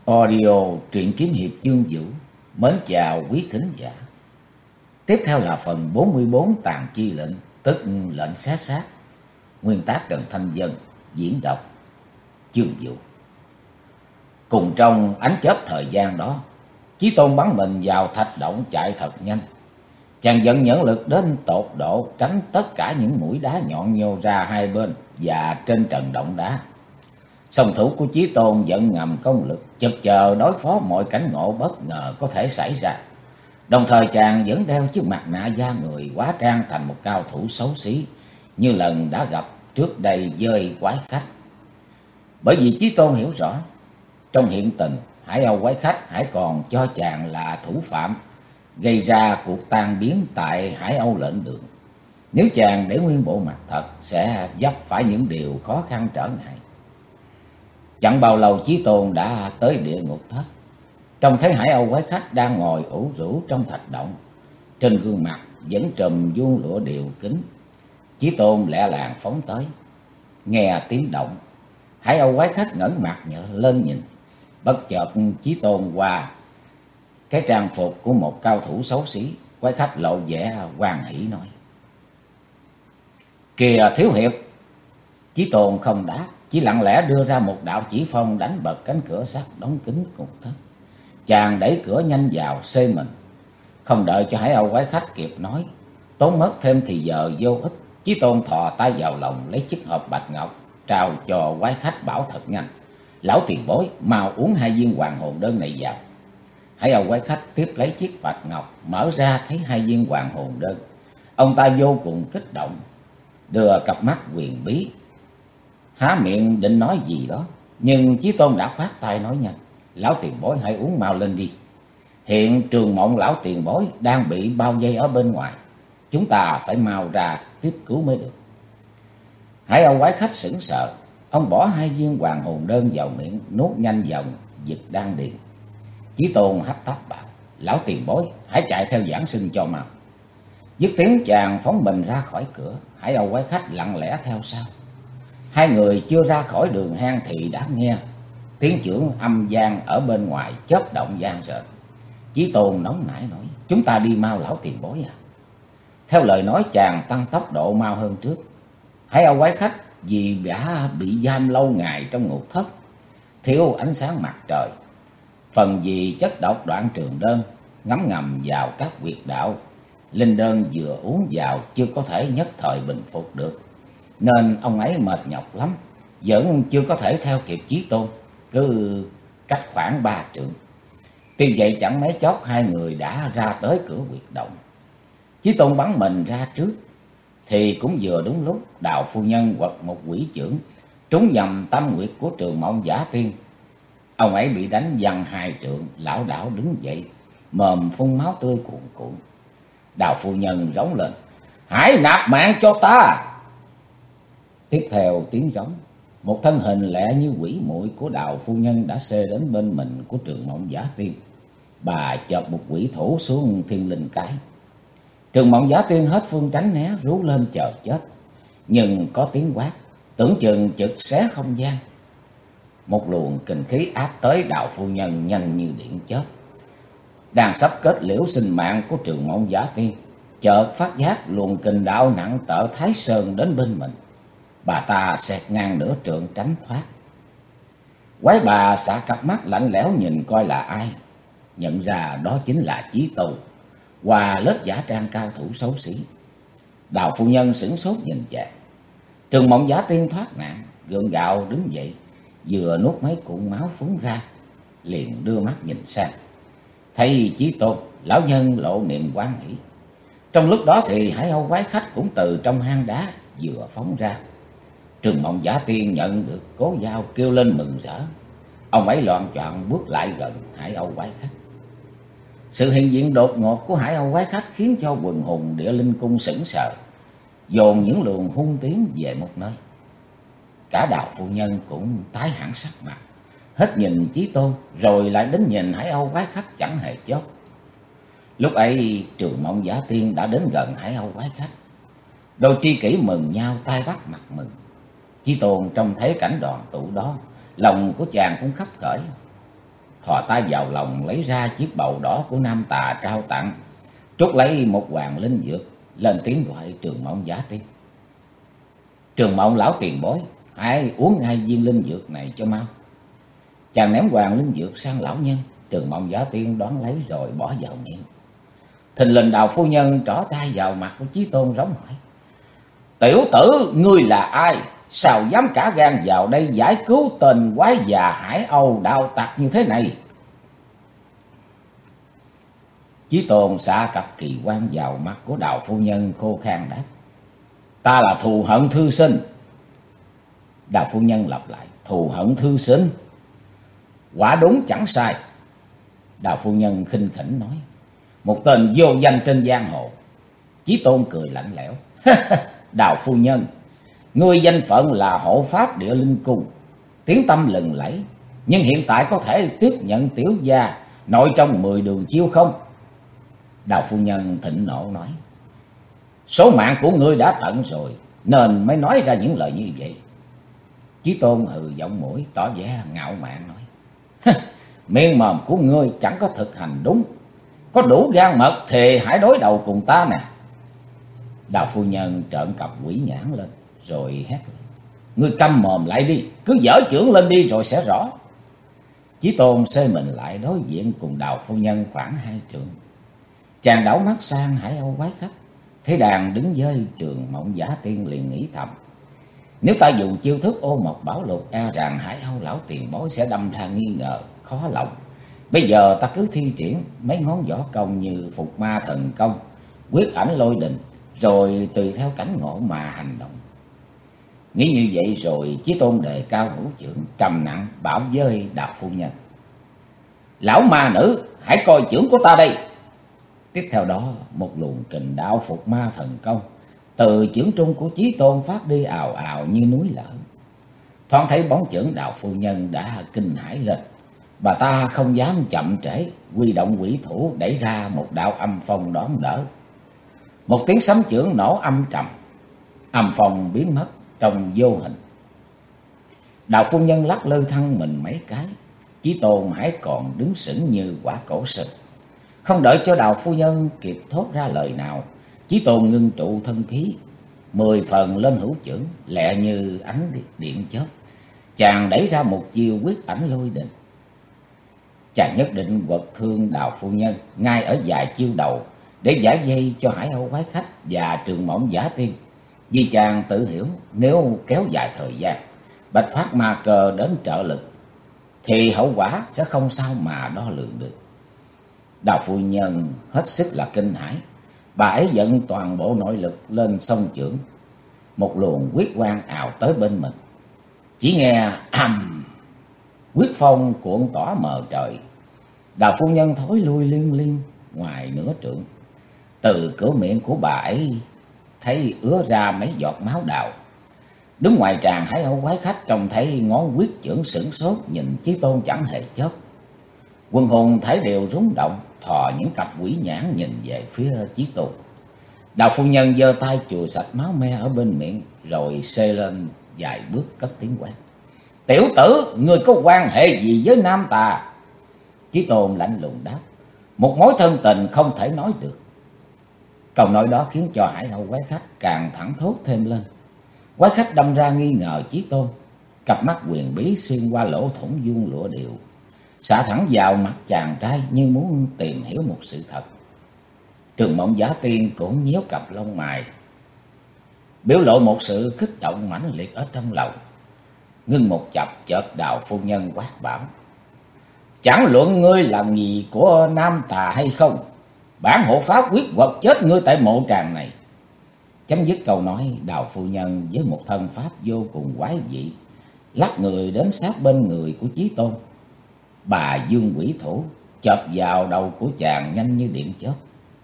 Audio truyện kiếm hiệp chương vũ. Mến chào quý thính giả. Tiếp theo là phần 44 tàn chi lệnh, tức lệnh xé xác. Nguyên tác Trần Thanh Dân, diễn đọc chương vũ. Cùng trong ánh chớp thời gian đó, Chí Tôn bắn mình vào thạch động chạy thật nhanh. Chàng vận nhẫn lực đến tột độ, tránh tất cả những mũi đá nhọn nhô ra hai bên và trên trần động đá. Song thủ của Chí Tôn vận ngầm công lực, chực chờ đối phó mọi cảnh ngộ bất ngờ có thể xảy ra. Đồng thời chàng vẫn đeo chiếc mặt nạ da người, hóa trang thành một cao thủ xấu xí như lần đã gặp trước đây với quái khách. Bởi vì Chí Tôn hiểu rõ, trong hiện tình Hải Âu quái khách hãy còn cho chàng là thủ phạm gây ra cuộc tan biến tại Hải Âu lệnh đường. Nếu chàng để nguyên bộ mặt thật, sẽ vấp phải những điều khó khăn trở ngại. Chẳng bao lâu Chí Tôn đã tới địa ngục thất. Trông thấy Hải Âu quái khách đang ngồi ủ rũ trong thạch động, trên gương mặt vẫn trùm vuông lụa điều kính. Chí Tôn lẹ làng phóng tới. Nghe tiếng động, Hải Âu quái khách ngẩng mặt lên nhìn. Bất chợt Chí Tôn qua cái trang phục của một cao thủ xấu xí. Quái khách lộ vẻ hoan hỉ nói: "Kìa thiếu hiệp." Chí Tôn không đáp, chỉ lặng lẽ đưa ra một đạo chỉ phong đánh bật cánh cửa sắt đóng kín ngục thất. Chàng đẩy cửa nhanh vào xê mình. Không đợi cho Hải Âu quái khách kịp nói, tốn mất thêm thì giờ vô ích, Chí Tôn thò tay vào lòng lấy chiếc hộp bạch ngọc, trao cho quái khách bảo thật nhanh: "Lão tiền bối, mau uống 2 viên hoàng hồn đơn này vào." Hải Âu quái khách tiếp lấy chiếc bạch ngọc, mở ra thấy 2 viên hoàng hồn đơn. Ông ta vô cùng kích động, đưa cặp mắt huyền bí, há miệng định nói gì đó, nhưng Chí Tôn đã khoát tay nói nhanh: "Lão tiền bối hãy uống mau lên đi. Hiện Trường Mộng lão tiền bối đang bị bao vây ở bên ngoài, chúng ta phải mau ra tiếp cứu mới được." Hải Âu quái khách sững sờ, ông bỏ 2 viên hoàng hồn đơn vào miệng, nuốt nhanh vào dịch đan điền. Chí Tôn hấp tấp bảo: "Lão tiền bối hãy chạy theo giảng sinh cho mau." Dứt tiếng chàng phóng mình ra khỏi cửa. Hải Âu quái khách lặng lẽ theo sau. Hai người chưa ra khỏi đường hang thì đã nghe tiếng chưởng âm vang ở bên ngoài chớp động vang rền. Chí Tôn nóng nảy nói: "Chúng ta đi mau lão tiền bối à." Theo lời nói chàng tăng tốc độ mau hơn trước. Hải Âu quái khách vì đã bị giam lâu ngày trong ngục thất, thiếu ánh sáng mặt trời, phần vì chất độc đoạn trường đơn ngấm ngầm vào các huyệt đạo, linh đơn vừa uống vào chưa có thể nhất thời bình phục được, nên ông ấy mệt nhọc lắm, vẫn chưa có thể theo kịp Chí Tôn, cứ cách khoảng 3 trượng. Tuy vậy chẳng mấy chốc hai người đã ra tới cửa huyệt động. Chí Tôn bắn mình ra trước thì cũng vừa đúng lúc Đào phu nhân quật một quỷ chưởng trúng nhầm tâm nguyệt của Trường Mộng giả tiên. Ông ấy bị đánh văng 2 trượng, lảo đảo đứng dậy, mồm phun máu tươi cuồn cuộn. Đào phu nhân rống lên: "Hãy nạp mạng cho ta!" Tiếp theo tiếng rống, một thân hình lẹ như quỷ muội của Đào phu nhân đã xê đến bên mình của Trường Mộng giả tiên. Bà chợt một quỷ thủ xuống thiên linh cái. Trường Mộng giả tiên hết phương tránh né, rú lên chờ chết, nhưng có tiếng quát tưởng chừng chực xé không gian. Một luồng kình khí áp tới Đào phu nhân nhanh như điện chớp. Đang sắp kết liễu sinh mạng của Trường Mộng giả tiên, chợt phát giác luồng kình đạo nặng tở Thái Sơn đến bên mình. Bà ta xẹt ngang nửa trượng tránh thoát. Quái bà xả cặp mắt lạnh lẽo nhìn coi là ai, nhận ra đó chính là Chí Tôn qua lớp giả trang cao thủ xấu xí. Đào phu nhân sửng sốt nhìn chàng. Trường Mộng giả tiên thoát nạn, gượng gạo đứng dậy, vừa nuốt mấy cuộn máu phúng ra, liền đưa mắt nhìn sang. Thấy Chí Tôn, lão nhân lộ niềm hoan hỷ. Trong lúc đó thì Hải Âu quái khách cũng từ trong hang đá vừa phóng ra. Trường Mộng giả tiên nhận được cố dao kêu lên mừng rỡ. Ông ấy loạng choạng bước lại gần Hải Âu quái khách. Sự hiện diện đột ngột của Hải Âu quái khách khiến cho quần hùng địa linh cung sững sờ, dồn những luồng hung tiến về một nơi. Cả Đào phu nhân cũng tái hẳn sắc mặt, hết nhìn Chí Tôn rồi lại đến nhìn Hải Âu quái khách chẳng hề chớp. Lúc ấy Trường Mộng giả tiên đã đến gần Hải Âu quái khách. Đôi tri kỷ mừng nhau tay bắt mặt mừng. Chí Tôn trông thấy cảnh đoàn tụ đó, lòng của chàng cũng khấp khởi. thò tay vào lòng lấy ra chiếc bầu đỏ của Nam Tà trao tặng, trút lấy một hoàng linh dược, lên tiếng gọi Trường Mộng Giả Tiên. Trường Mộng lão tiền bối, hãy uống ngay viên linh dược này cho mau. Chàng ném hoàng linh dược sang lão nhân. Trường Mộng Giả Tiên đón lấy rồi bỏ vào miệng. Thình lình Đào phu nhân trỏ tay vào mặt của Chí Tôn rống hỏi: Tiểu tử, ngươi là ai? Sao dám cả gan vào đây giải cứu tên quái già Hải Âu đạo tặc như thế này? Chí Tôn xạ cặp kỳ quan vào mắt của Đào phu nhân, khô khan đáp: Ta là thù hận thư sinh. Đào phu nhân lặp lại: Thù hận thư sinh? Quả đúng chẳng sai. Đào phu nhân khinh khỉnh nói: Một tên vô danh trên giang hồ. Chí Tôn cười lạnh lẽo: Đào phu nhân, ngươi danh phận là hộ pháp Địa Linh Cung, tiếng tăm lừng lẫy, nhưng hiện tại có thể tiếp nhận tiểu gia nội trong 10 đường chiêu không? Đào phu nhân thịnh nộ nói: Số mạng của ngươi đã tận rồi, nên mới nói ra những lời như vậy. Chí Tôn hừ giọng mũi, tỏ vẻ ngạo mạn nói: Miệng mồm của ngươi chẳng có thực hành đúng, có đủ gan mật thì hãy đối đầu cùng ta nè. Đào phu nhân trợn cặp quỷ nhãn lên, rồi hét lên: Ngươi câm mồm lại đi, cứ giở chưởng lên đi rồi sẽ rõ. Chí Tôn xê mình lại đối diện cùng Đào phu nhân khoảng 2 trượng. Chàng đảo mắt sang Hải Âu quái khách, thấy đàn đứng với Trường Mộng Giả Tiên liền nghĩ thầm: Nếu ta dùng chiêu thức ô mộc bảo lục, e rằng Hải Âu lão tiền bối sẽ đâm ra nghi ngờ, khó lòng. Bây giờ ta cứ thi triển mấy ngón võ công như Phục Ma Thần Công, Quyết Ảnh Lôi Đình, rồi tùy theo cảnh ngộ mà hành động. Nghĩ như vậy rồi, Chí Tôn đề cao hữu chưởng, trầm nặng bảo với Đào phu nhân: Lão ma nữ, hãy coi chưởng của ta đây. Tiếp theo đó, một luồng kình đạo Phục Ma Thần Công từ chưởng trung của Chí Tôn phát đi ào ào như núi lở. Thoáng thấy bóng chưởng Đào phu nhân đã kinh hãi lên. Bà ta không dám chậm trễ, huy động quỷ thủ đẩy ra một đạo âm phong đón đỡ. Một tiếng sấm chưởng nổ âm trầm, âm phong biến mất trong vô hình. Đào phu nhân lắc lư thân mình mấy cái, Chí Tôn hãy còn đứng sững như quả cổ sừng. Không đợi cho Đào phu nhân kịp thốt ra lời nào, Chí Tôn ngưng trụ thân khí, 10 phần lên hữu chưởng, lẹ như ánh điện chớp. Chàng đẩy ra một chiêu Quyết Ảnh Lôi Đình. Chàng nhất định quật thương Đào phu nhân ngay ở vài chiêu đầu, để giải dây cho Hải Âu quái khách và Trường Mộng Giả Tiên. Vì chàng tự hiểu, nếu kéo dài thời gian, Bạch Phát Ma Cơ đến trợ lực, thì hậu quả sẽ không sao mà đo lường được. Đào phu nhân hết sức là kinh hãi, bà ấy dẫn toàn bộ nội lực lên song chưởng. Một luồng quyết quang ào tới bên mình. Chỉ nghe ầm, quyết phong cuộn tỏa mờ trời. Đào phu nhân thối lui liên liên ngoài nửa trượng. Từ cửa miệng của bà ấy thấy ứa ra mấy giọt máu đào. Đứng ngoài tràng Hải Âu quái khách trông thấy ngón quyết chưởng sửng sốt, nhìn Chí Tôn chẳng hề chớp. Quân hùng thấy đều rúng động, thò những cặp quỷ nhãn nhìn về phía Chí Tôn. Đào phu nhân giơ tay chùi sạch máu me ở bên miệng, rồi xê lên vài bước cất tiếng quát: Tiểu tử, ngươi có quan hệ gì với Nam Tà? Chí Tôn lạnh lùng đáp: Một mối thân tình không thể nói được. Câu nói đó khiến cho Hải Âu quái khách càng thẳng thốt thêm lên. Quái khách đâm ra nghi ngờ Chí Tôn, cặp mắt huyền bí xuyên qua lỗ thủng vuông lụa điệu, xạ thẳng vào mặt chàng trai như muốn tìm hiểu một sự thật. Trường Mộng Giả Tiên cũng nhíu cặp lông mày, biểu lộ một sự kích động mãnh liệt ở trong lòng. Ngưng một chập, chợt Đào phu nhân quát bảo: Chẳng luận ngươi là gì của Nam Tà hay không, bản hộ pháp quyết quật chết ngươi tại mộ tràng này. Chấm dứt câu nói, Đào phu nhân với một thân pháp vô cùng quái dị lắc người đến sát bên người của Chí Tôn. Bà dương quỷ thủ chộp vào đầu của chàng nhanh như điện chớp.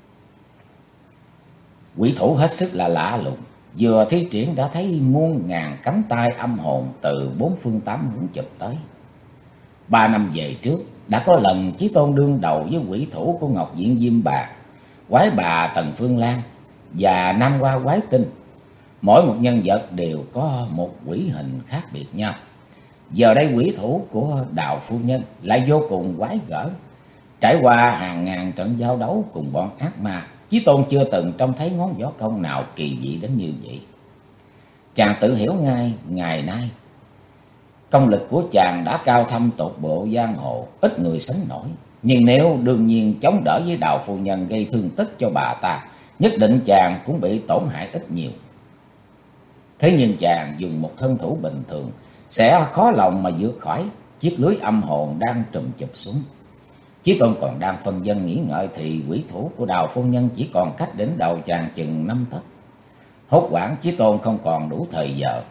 Quỷ thủ hết sức là lạ lùng, vừa thi triển đã thấy muôn ngàn cánh tay âm hồn từ 4 phương 8 hướng chụp tới. 3 năm về trước, đã có lần Chí Tôn đương đầu với quỷ thủ của Ngọc Diện Diêm Bà, quái bà Tần Phương Lan và Nam Hoa Quái Tinh. Mỗi một nhân vật đều có một quỷ hình khác biệt nhau. Giờ đây quỷ thủ của Đào phu nhân lại vô cùng quái gở. Trải qua hàng ngàn trận giao đấu cùng bọn ác ma, Chí Tôn chưa từng trông thấy ngón võ công nào kỳ dị đến như vậy. Chàng tự hiểu ngay, ngày nay công lực của chàng đã cao thâm tột bộ giang hồ, ít người sánh nổi. Nhưng nếu đương nhiên chống đỡ với Đào phu nhân gây thương tích cho bà ta, nhất định chàng cũng bị tổn hại ít nhiều. Thế nhưng chàng dùng một thân thủ bình thường sẽ khó lòng mà vượt khỏi chiếc lưới âm hồn đang trùm chụp xuống. Chí Tôn còn đang phân vân nghĩ ngợi thì quỷ thủ của Đào phu nhân chỉ còn cách đỉnh đầu chàng chừng 5 tấc. Hốt hoảng, Chí Tôn không còn đủ thời giờ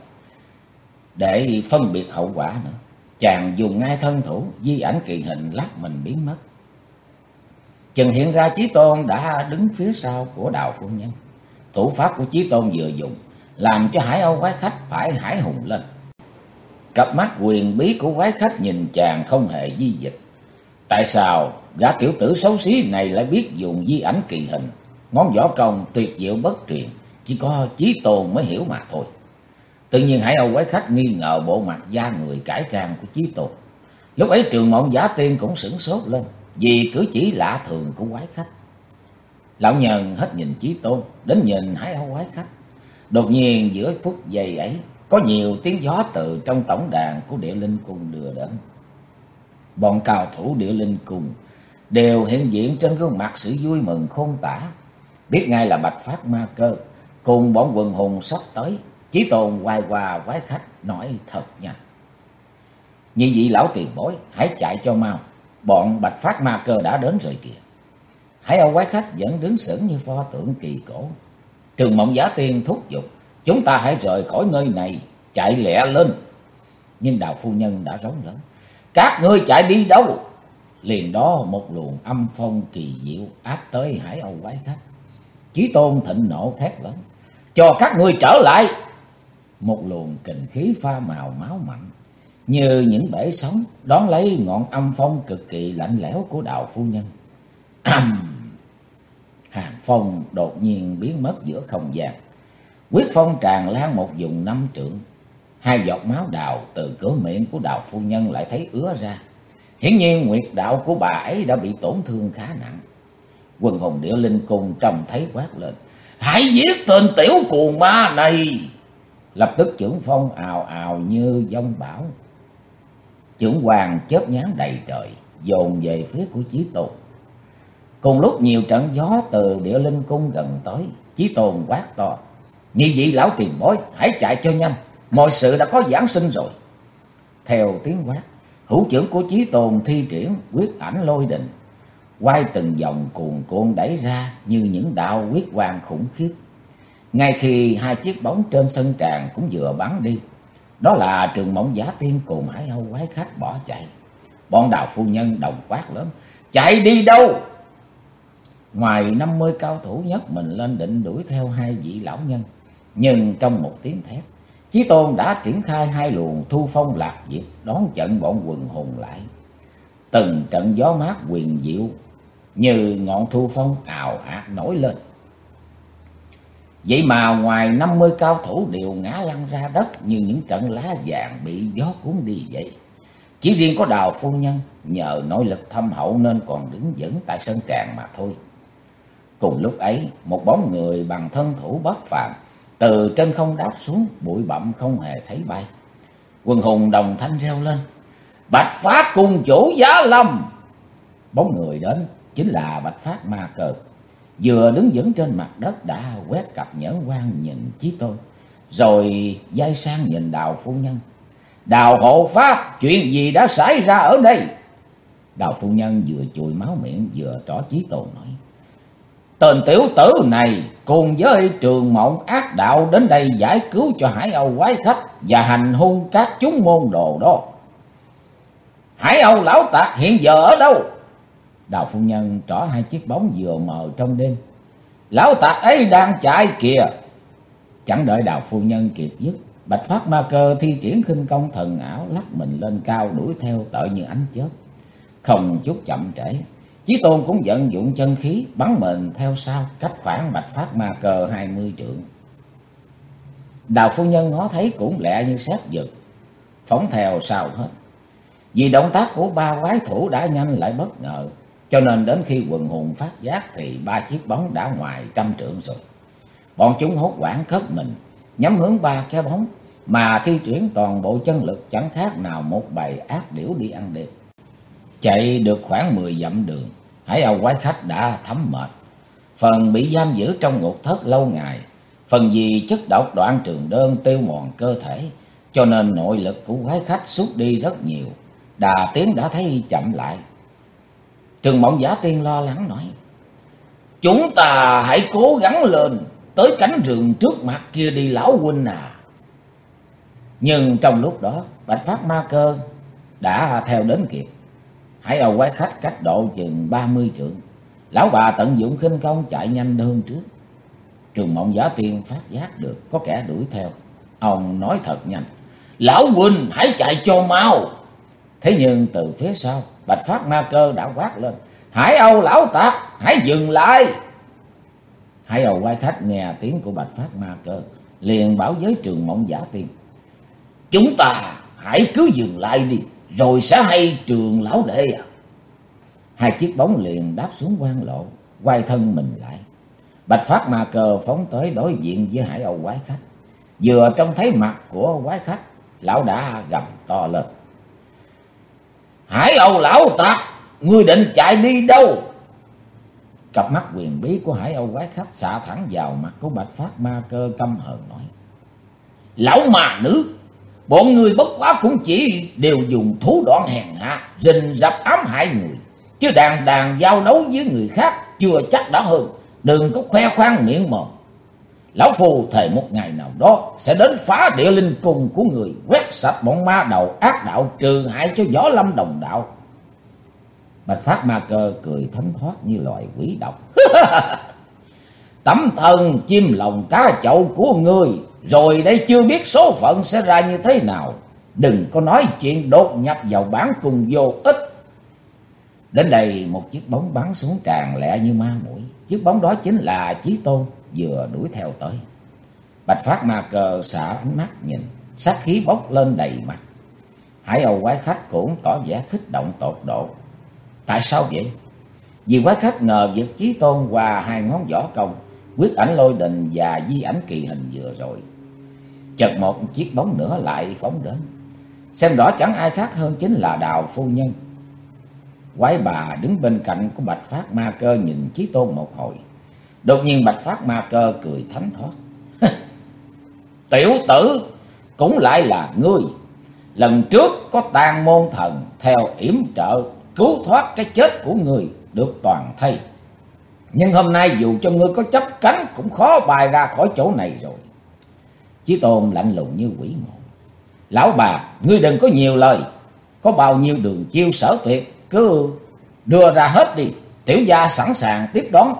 để phân biệt hậu quả nữa. Chàng dùng ngay thân thủ, di ảnh kỳ hình lát mình biến mất. Chừng hiện ra, Chí Tôn đã đứng phía sau của Đào phu nhân. Thủ pháp của Chí Tôn vừa dùng làm cho Hải Âu quái khách phải hải hùng lên. Cặp mắt huyền bí của quái khách nhìn chàng không hề di dịch. Tại sao gã tiểu tử xấu xí này lại biết dùng di ảnh kỳ hình? Ngón võ công tuyệt diệu bất truyền, chỉ có Chí Tôn mới hiểu mà thôi. Tự nhiên Hải Âu quái khách nghi ngờ bộ mặt da người cải trang của Chí Tôn. Lúc ấy Trường Mộng Giả Tiên cũng sửng sốt lên vì cử chỉ lạ thường của quái khách. Lão nhân hết nhìn Chí Tôn đến nhìn Hải Âu quái khách. Đột nhiên giữa phút giây ấy, có nhiều tiếng gió từ trong tổng đàn của Địa Linh Cung đưa đến. Bọn cao thủ Địa Linh Cung đều hiện diện trên gương mặt sự vui mừng khôn tả. Biết ngay là Bạch Phát Ma Cơ cùng bọn quần hùng sắp tới. Chí Tôn quay qua quái khách nói thật nhanh: "Nhị vị lão tiền bối, hãy chạy cho mau, bọn Bạch Phát Ma Cơ đã đến rồi kìa." Hải Âu quái khách vẫn đứng sững như pho tượng kỳ cổ. Trường Mộng Giả Tiên thúc giục: "Chúng ta hãy rời khỏi nơi này, chạy lẹ lên." Nhưng Đào phu nhân đã rống lớn: "Các ngươi chạy đi đâu?" Liền đó một luồng âm phong kỳ diệu áp tới Hải Âu quái khách. Chí Tôn thịnh nộ thét lớn: "Cho các ngươi trở lại!" Một luồng kình khí pha màu máu mạnh như những bể sóng đón lấy ngọn âm phong cực kỳ lạnh lẽo của Đào phu nhân. Hàng phong đột nhiên biến mất giữa không gian. Quyết phong tràn lan một vùng 5 trượng. 2 giọt máu đào từ cửa miệng của Đào phu nhân lại thấy ứa ra. Hiển nhiên nguyệt đạo của bà ấy đã bị tổn thương khá nặng. Quần hùng Địa Linh Cung trông thấy quát lên: "Hãy giết tên tiểu cuồng ma này!" Lập tức chưởng phong ào ào như giông bão. Chưởng hoàng chớp nhoáng đầy trời, dồn về phía của Chí Tôn. Cùng lúc nhiều trận gió từ Địa Linh Cung gần tới. Chí Tôn quát to: "Nhị vị lão tiền bối, hãy chạy cho nhanh, mọi sự đã có giáng sinh rồi." Theo tiếng quát, hữu chưởng của Chí Tôn thi triển quyết ảnh lôi đình, quay từng vòng cuồn cuộn đẩy ra như những đạo quyết quang khủng khiếp. Ngay khi 2 chiếc bóng trên sân tràng cũng vừa bắn đi, đó là Trường Mộng Giả Tiên cùng Hải Âu quái khách bỏ chạy. Bọn Đào phu nhân đồng quát lớn: "Chạy đi đâu?" Ngoài 50 cao thủ nhấc mình lên định đuổi theo 2 vị lão nhân, nhưng trong một tiếng thét, Chí Tôn đã triển khai 2 luồng thu phong lạc diệp đón trận bọn quần hùng lại. Từng trận gió mát huyền diệu như ngọn thu phong ào ạt nổi lên. Vậy mà ngoài 50 cao thủ đều ngã lăn ra đất như những trận lá vàng bị gió cuốn đi vậy. Chỉ riêng có Đào phu nhân nhờ nội lực thâm hậu nên còn đứng vững tại sân tràng mà thôi. Cùng lúc ấy, một bóng người bằng thân thủ bất phàm từ trên không đáp xuống, bụi bặm không hề thấy bay. Quần hùng đồng thanh reo lên: "Bạch Phát cùng chủ Giá Lâm!" Bóng người đến chính là Bạch Phát Ma Cơ. Vừa đứng vững trên mặt đất đã quét cặp nhẫn quan nhìn Chí Tôn, rồi dai sang nhìn Đào phu nhân. "Đào hộ pháp, chuyện gì đã xảy ra ở đây?" Đào phu nhân vừa chùi máu miệng vừa trỏ Chí Tôn nói: "Tên tiểu tử này cùng với Trường Mộng ác đạo đến đây giải cứu cho Hải Âu quái khách và hành hung các chúng môn đồ đó." "Hải Âu lão tặc hiện giờ ở đâu?" Đào phu nhân trỏ 2 chiếc bóng vừa mờ trong đêm. "Lão tặc ấy đang chạy kìa." Chẳng đợi Đào phu nhân kịp dứt, Bạch Phát Ma Cơ thi triển khinh công thần ảo lắc mình lên cao đuổi theo tợ như ánh chớp. Không chút chậm trễ, Chí Tôn cũng vận dụng chân khí bắn mình theo sau, cách khoảng Bạch Phát Ma Cơ 20 trượng. Đào phu nhân ngó thấy cũng lẹ như xét giật, phóng theo sau hết. Vì động tác của ba quái thủ đã nhanh lại bất ngờ, cho nên đến khi quần hùng phát giác thì ba chiếc bóng đã ngoài trăm trượng rồi. Bọn chúng hốt hoảng cất mình, nhắm hướng ba cái bóng mà thi triển toàn bộ chân lực, chẳng khác nào một bầy ác điểu đi ăn đêm. Chạy được khoảng 10 dặm đường, Hải Âu quái khách đã thấm mệt. Phần bị giam giữ trong ngục thất lâu ngày, phần vì chất độc đoạn trường đơn tiêu mòn cơ thể, cho nên nội lực của quái khách sút đi rất nhiều. Đà tiến đã thấy chậm lại. Trường Mộng Giả Tiên lo lắng nói: "Chúng ta hãy cố gắng lên, tới cánh rừng trước mặt kia đi lão huynh à." Nhưng trong lúc đó, Bạch Phát Ma Cơ đã theo đến kịp. Hải Âu quái khách cách độ chừng 30 trượng. Lão bà tận dụng khinh công chạy nhanh hơn trước. Trường Mộng Giả Tiên phát giác được có kẻ đuổi theo. Ông nói thật nhanh: "Lão huynh hãy chạy cho mau." Thế nhưng từ phía sau, Bạch Phát Ma Cơ đã quát lên: "Hải Âu lão tặc, hãy dừng lại!" Hải Âu quái khách nghe tiếng của Bạch Phát Ma Cơ, liền bảo với Trường Mộng Giả Tiên: "Chúng ta hãy cứ dừng lại đi, rồi sẽ hay Trường lão đệ à." Hai chiếc bóng liền đáp xuống quan lộ, quay thân mình lại. Bạch Phát Ma Cơ phóng tới đối diện với Hải Âu quái khách. Vừa trông thấy mặt của quái khách, lão đã gầm to lên: "Hải Âu lão tặc, ngươi định chạy đi đâu?" Cặp mắt huyền bí của Hải Âu quái khách xạ thẳng vào mặt của Bạch Phát Ma Cơ, căm hờn nói: "Lão mà nữ, bọn ngươi bất quá cũng chỉ đều dùng thủ đoạn hèn hạ, rình rập ám hại người, chứ đàn đàn giao đấu với người khác chưa chắc đã hơn. Đừng có khoe khoang miệng mồm. Lão phù thề một ngày nào đó sẽ đến phá địa linh cung của người, quét sạch bọn ma đầu ác đạo, trừ hại cho Võ Lâm đồng đạo." Bạch Phát Ma Cơ cười thánh thoát như loài quỷ độc: "Tấm thân chim lòng cá chậu của ngươi, rồi đây chưa biết số phận sẽ ra như thế nào. Đừng có nói chuyện đột nhập vào bản cung vô ích." Đến đây một chiếc bóng bắn xuống càng lẹ như ma muội. Chiếc bóng đó chính là Chí Tôn vừa đuổi theo tới. Bạch Phát Ma Cơ xả ánh mắt nhìn, sát khí bốc lên đầy mặt. Hải Âu quái khách cũng tỏ vẻ kích động tột độ. Tại sao vậy? Vì quái khách ngờ việc Chí Tôn qua hai ngón võ công, quyết ảnh lôi đình và di ảnh kỳ hình vừa rồi. Chợt một chiếc bóng nữa lại phóng đến. Xem rõ chẳng ai khác hơn chính là Đào phu nhân. Quái bà đứng bên cạnh của Bạch Phát Ma Cơ nhìn Chí Tôn một hồi. Đột nhiên Bạch Phát Ma Cơ cười thánh thoát: "Tiểu tử, cũng lại là ngươi. Lần trước có Tàn Môn Thần theo yểm trợ cứu thoát cái chết của ngươi được toàn thây. Nhưng hôm nay dù cho ngươi có chấp cánh cũng khó bay ra khỏi chỗ này rồi." Chí Tôn lạnh lùng như quỷ mộ: "Lão bà, ngươi đừng có nhiều lời. Có bao nhiêu đường chiêu sở tuyệt cứ đưa ra hết đi, tiểu gia sẵn sàng tiếp đón."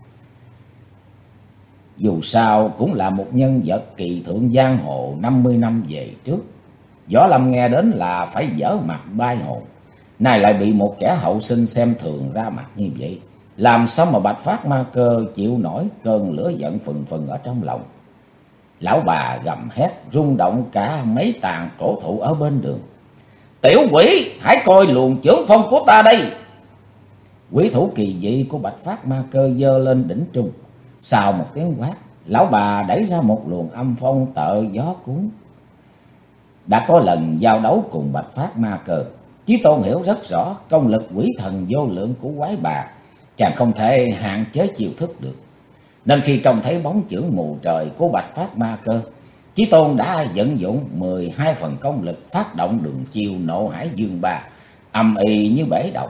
Dù sao cũng là một nhân vật kỳ thượng giang hồ 50 năm về trước. Võ Lâm nghe đến là phải dở mặt bay hồn. Nay lại bị một kẻ hậu sinh xem thường ra mặt như vậy, làm sao mà Bạch Phát Ma Cơ chịu nổi cơn lửa giận phừng phừng ở trong lòng. Lão bà gầm hét rung động cả mấy tàn cổ thụ ở bên đường: "Tiểu quỷ, hãy coi luồng chưởng phong của ta đây!" Quỷ thủ kỳ dị của Bạch Phát Ma Cơ giơ lên đỉnh trung. Sau một tiếng quát, lão bà đẩy ra một luồng âm phong tợ gió cuốn. Đã có lần giao đấu cùng Bạch Phát Ma Cơ, Chí Tôn hiểu rất rõ công lực quỷ thần vô lượng của quái bà, chàng không thể hạn chế chiêu thức được. Nên khi trông thấy bóng chưởng mù trời của Bạch Phát Ma Cơ, Chí Tôn đã vận dụng 12 phần công lực phát động đường chiêu Nộ Hải Dương Ba, âm ì như bể động.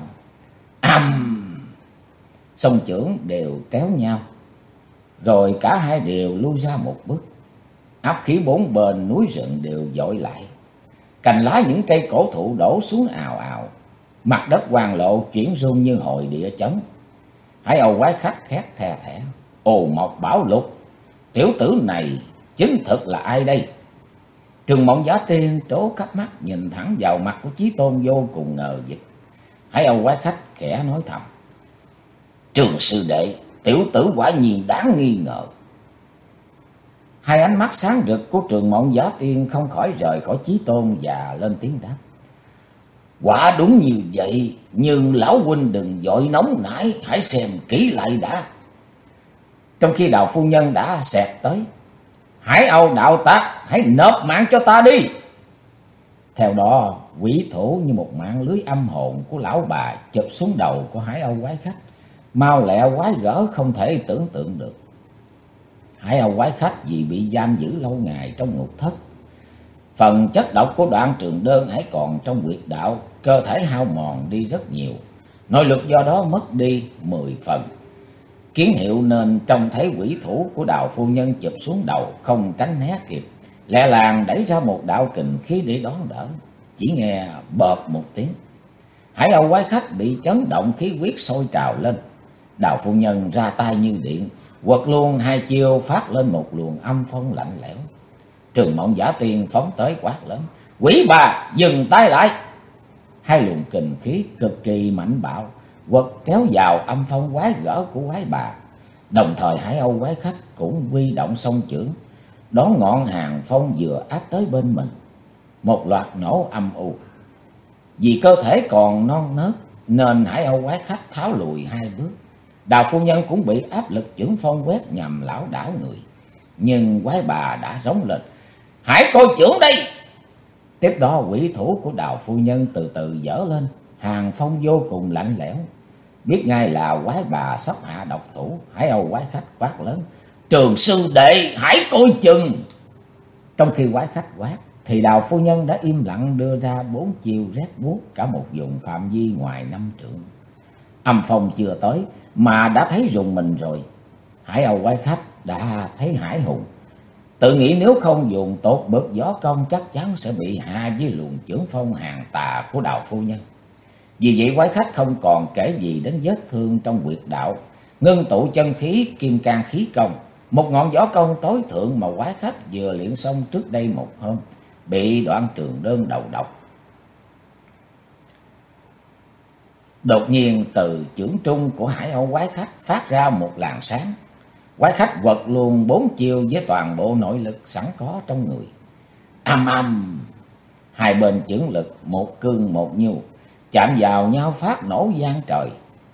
Song chưởng đều kéo nhau, rồi cả hai đều lui ra một bước. Áp khí bốn bên núi rừng đều dội lại. Cành lá những cây cổ thụ đổ xuống ào ào. Mặt đất hoang lộ chuyển rung như hồi địa chấn. Hải Âu quái khách khét the thẻ: "Ồ Mộc Bảo Lục, tiểu tử này chính thực là ai đây?" Trường Mộng Giả Tiên trố cắp mắt nhìn thẳng vào mặt của Chí Tôn vô cùng ngờ vực. Hải Âu quái khách khẽ nói thầm: "Trường sư đệ, tiểu tử quả nhiên đáng nghi ngờ." Hai ánh mắt sáng rực của Trường Mộng Giả Tiên không khỏi rời khỏi Chí Tôn và lên tiếng đáp. Quả đúng như vậy, nhưng lão huynh đừng vội nóng nảy, hãy xem kỹ lại đã. Trong khi Đào phu nhân đã xẹt tới. Hải Âu đạo tặc, hãy nộp mạng cho ta đi. Theo đó, quỷ thủ như một mạng lưới âm hồn của lão bà chụp xuống đầu của Hải Âu quái khách, mau lẹ quái gở không thể tưởng tượng được. Hải Âu quái khách vì bị giam giữ lâu ngày trong ngục thất, phần chất độc của Đoạn Trường Đơn hãy còn trong huyệt đạo, cơ thể hao mòn đi rất nhiều, nội lực do đó mất đi 10 phần. Kiến hiệu nên trông thấy quỷ thủ của Đào phu nhân chụp xuống đầu không tránh né kịp, lẹ làng đẩy ra một đạo kình khí để đón đỡ. Chỉ nghe bợp một tiếng, Hải Âu quái khách bị chấn động, khí huyết sôi trào lên. Đào phu nhân ra tay như điện, quật luôn hai chiêu, phát lên một luồng âm phong lạnh lẽo. Trường Mộng Giả Tiên phóng tới quát lớn. Quỷ bà, dừng tay lại. Hai luồng kình khí cực kỳ mạnh bạo quật kéo vào âm phong quái gở của quái bà. Đồng thời Hải Âu quái khách cũng huy động song chưởng đón ngọn hàng phong vừa áp tới bên mình. Một loạt nổ âm u. Vì cơ thể còn non nớt nên Hải Âu quái khách tháo lùi hai bước. Đào phu nhân cũng bị áp lực chưởng phong quét nhằm lão đảo người. Nhưng quái bà đã rống lên. Hãy coi chưởng đây. Tiếp đó quỷ thủ của Đào phu nhân từ từ dở lên, hàng phong vô cùng lạnh lẽo. Biết ngay là quái bà sắp hạ độc thủ, Hải Âu quái khách quát lớn. Trường sư đệ, hãy coi chừng. Trong khi quái khách quát thì Đào phu nhân đã im lặng đưa ra 4 chiêu rét buốt cả một vùng phạm vi ngoài 5 trượng. Âm phong chưa tới mà đã thấy rùng mình rồi. Hải Âu quái khách đã thấy hãi hùng, tự nghĩ nếu không dùng tốt bậc võ công chắc chắn sẽ bị hạ với luồng chưởng phong hàng tà của Đào phu nhân. Vì vậy quái khách không còn kể gì đến vết thương trong huyệt đạo, ngưng tụ chân khí kim can khí công, một ngọn võ công tối thượng mà quái khách vừa luyện xong trước đây một hôm, bị Đoạn Trường Đơn đầu độc. Đột nhiên từ chưởng trung của Hải Âu quái khách phát ra một làn sáng. Quái khách quật luôn 4 chiêu với toàn bộ nội lực sẵn có trong người. Âm âm, hai bên chưởng lực một cương một nhu, chạm vào nhau phát nổ vang trời.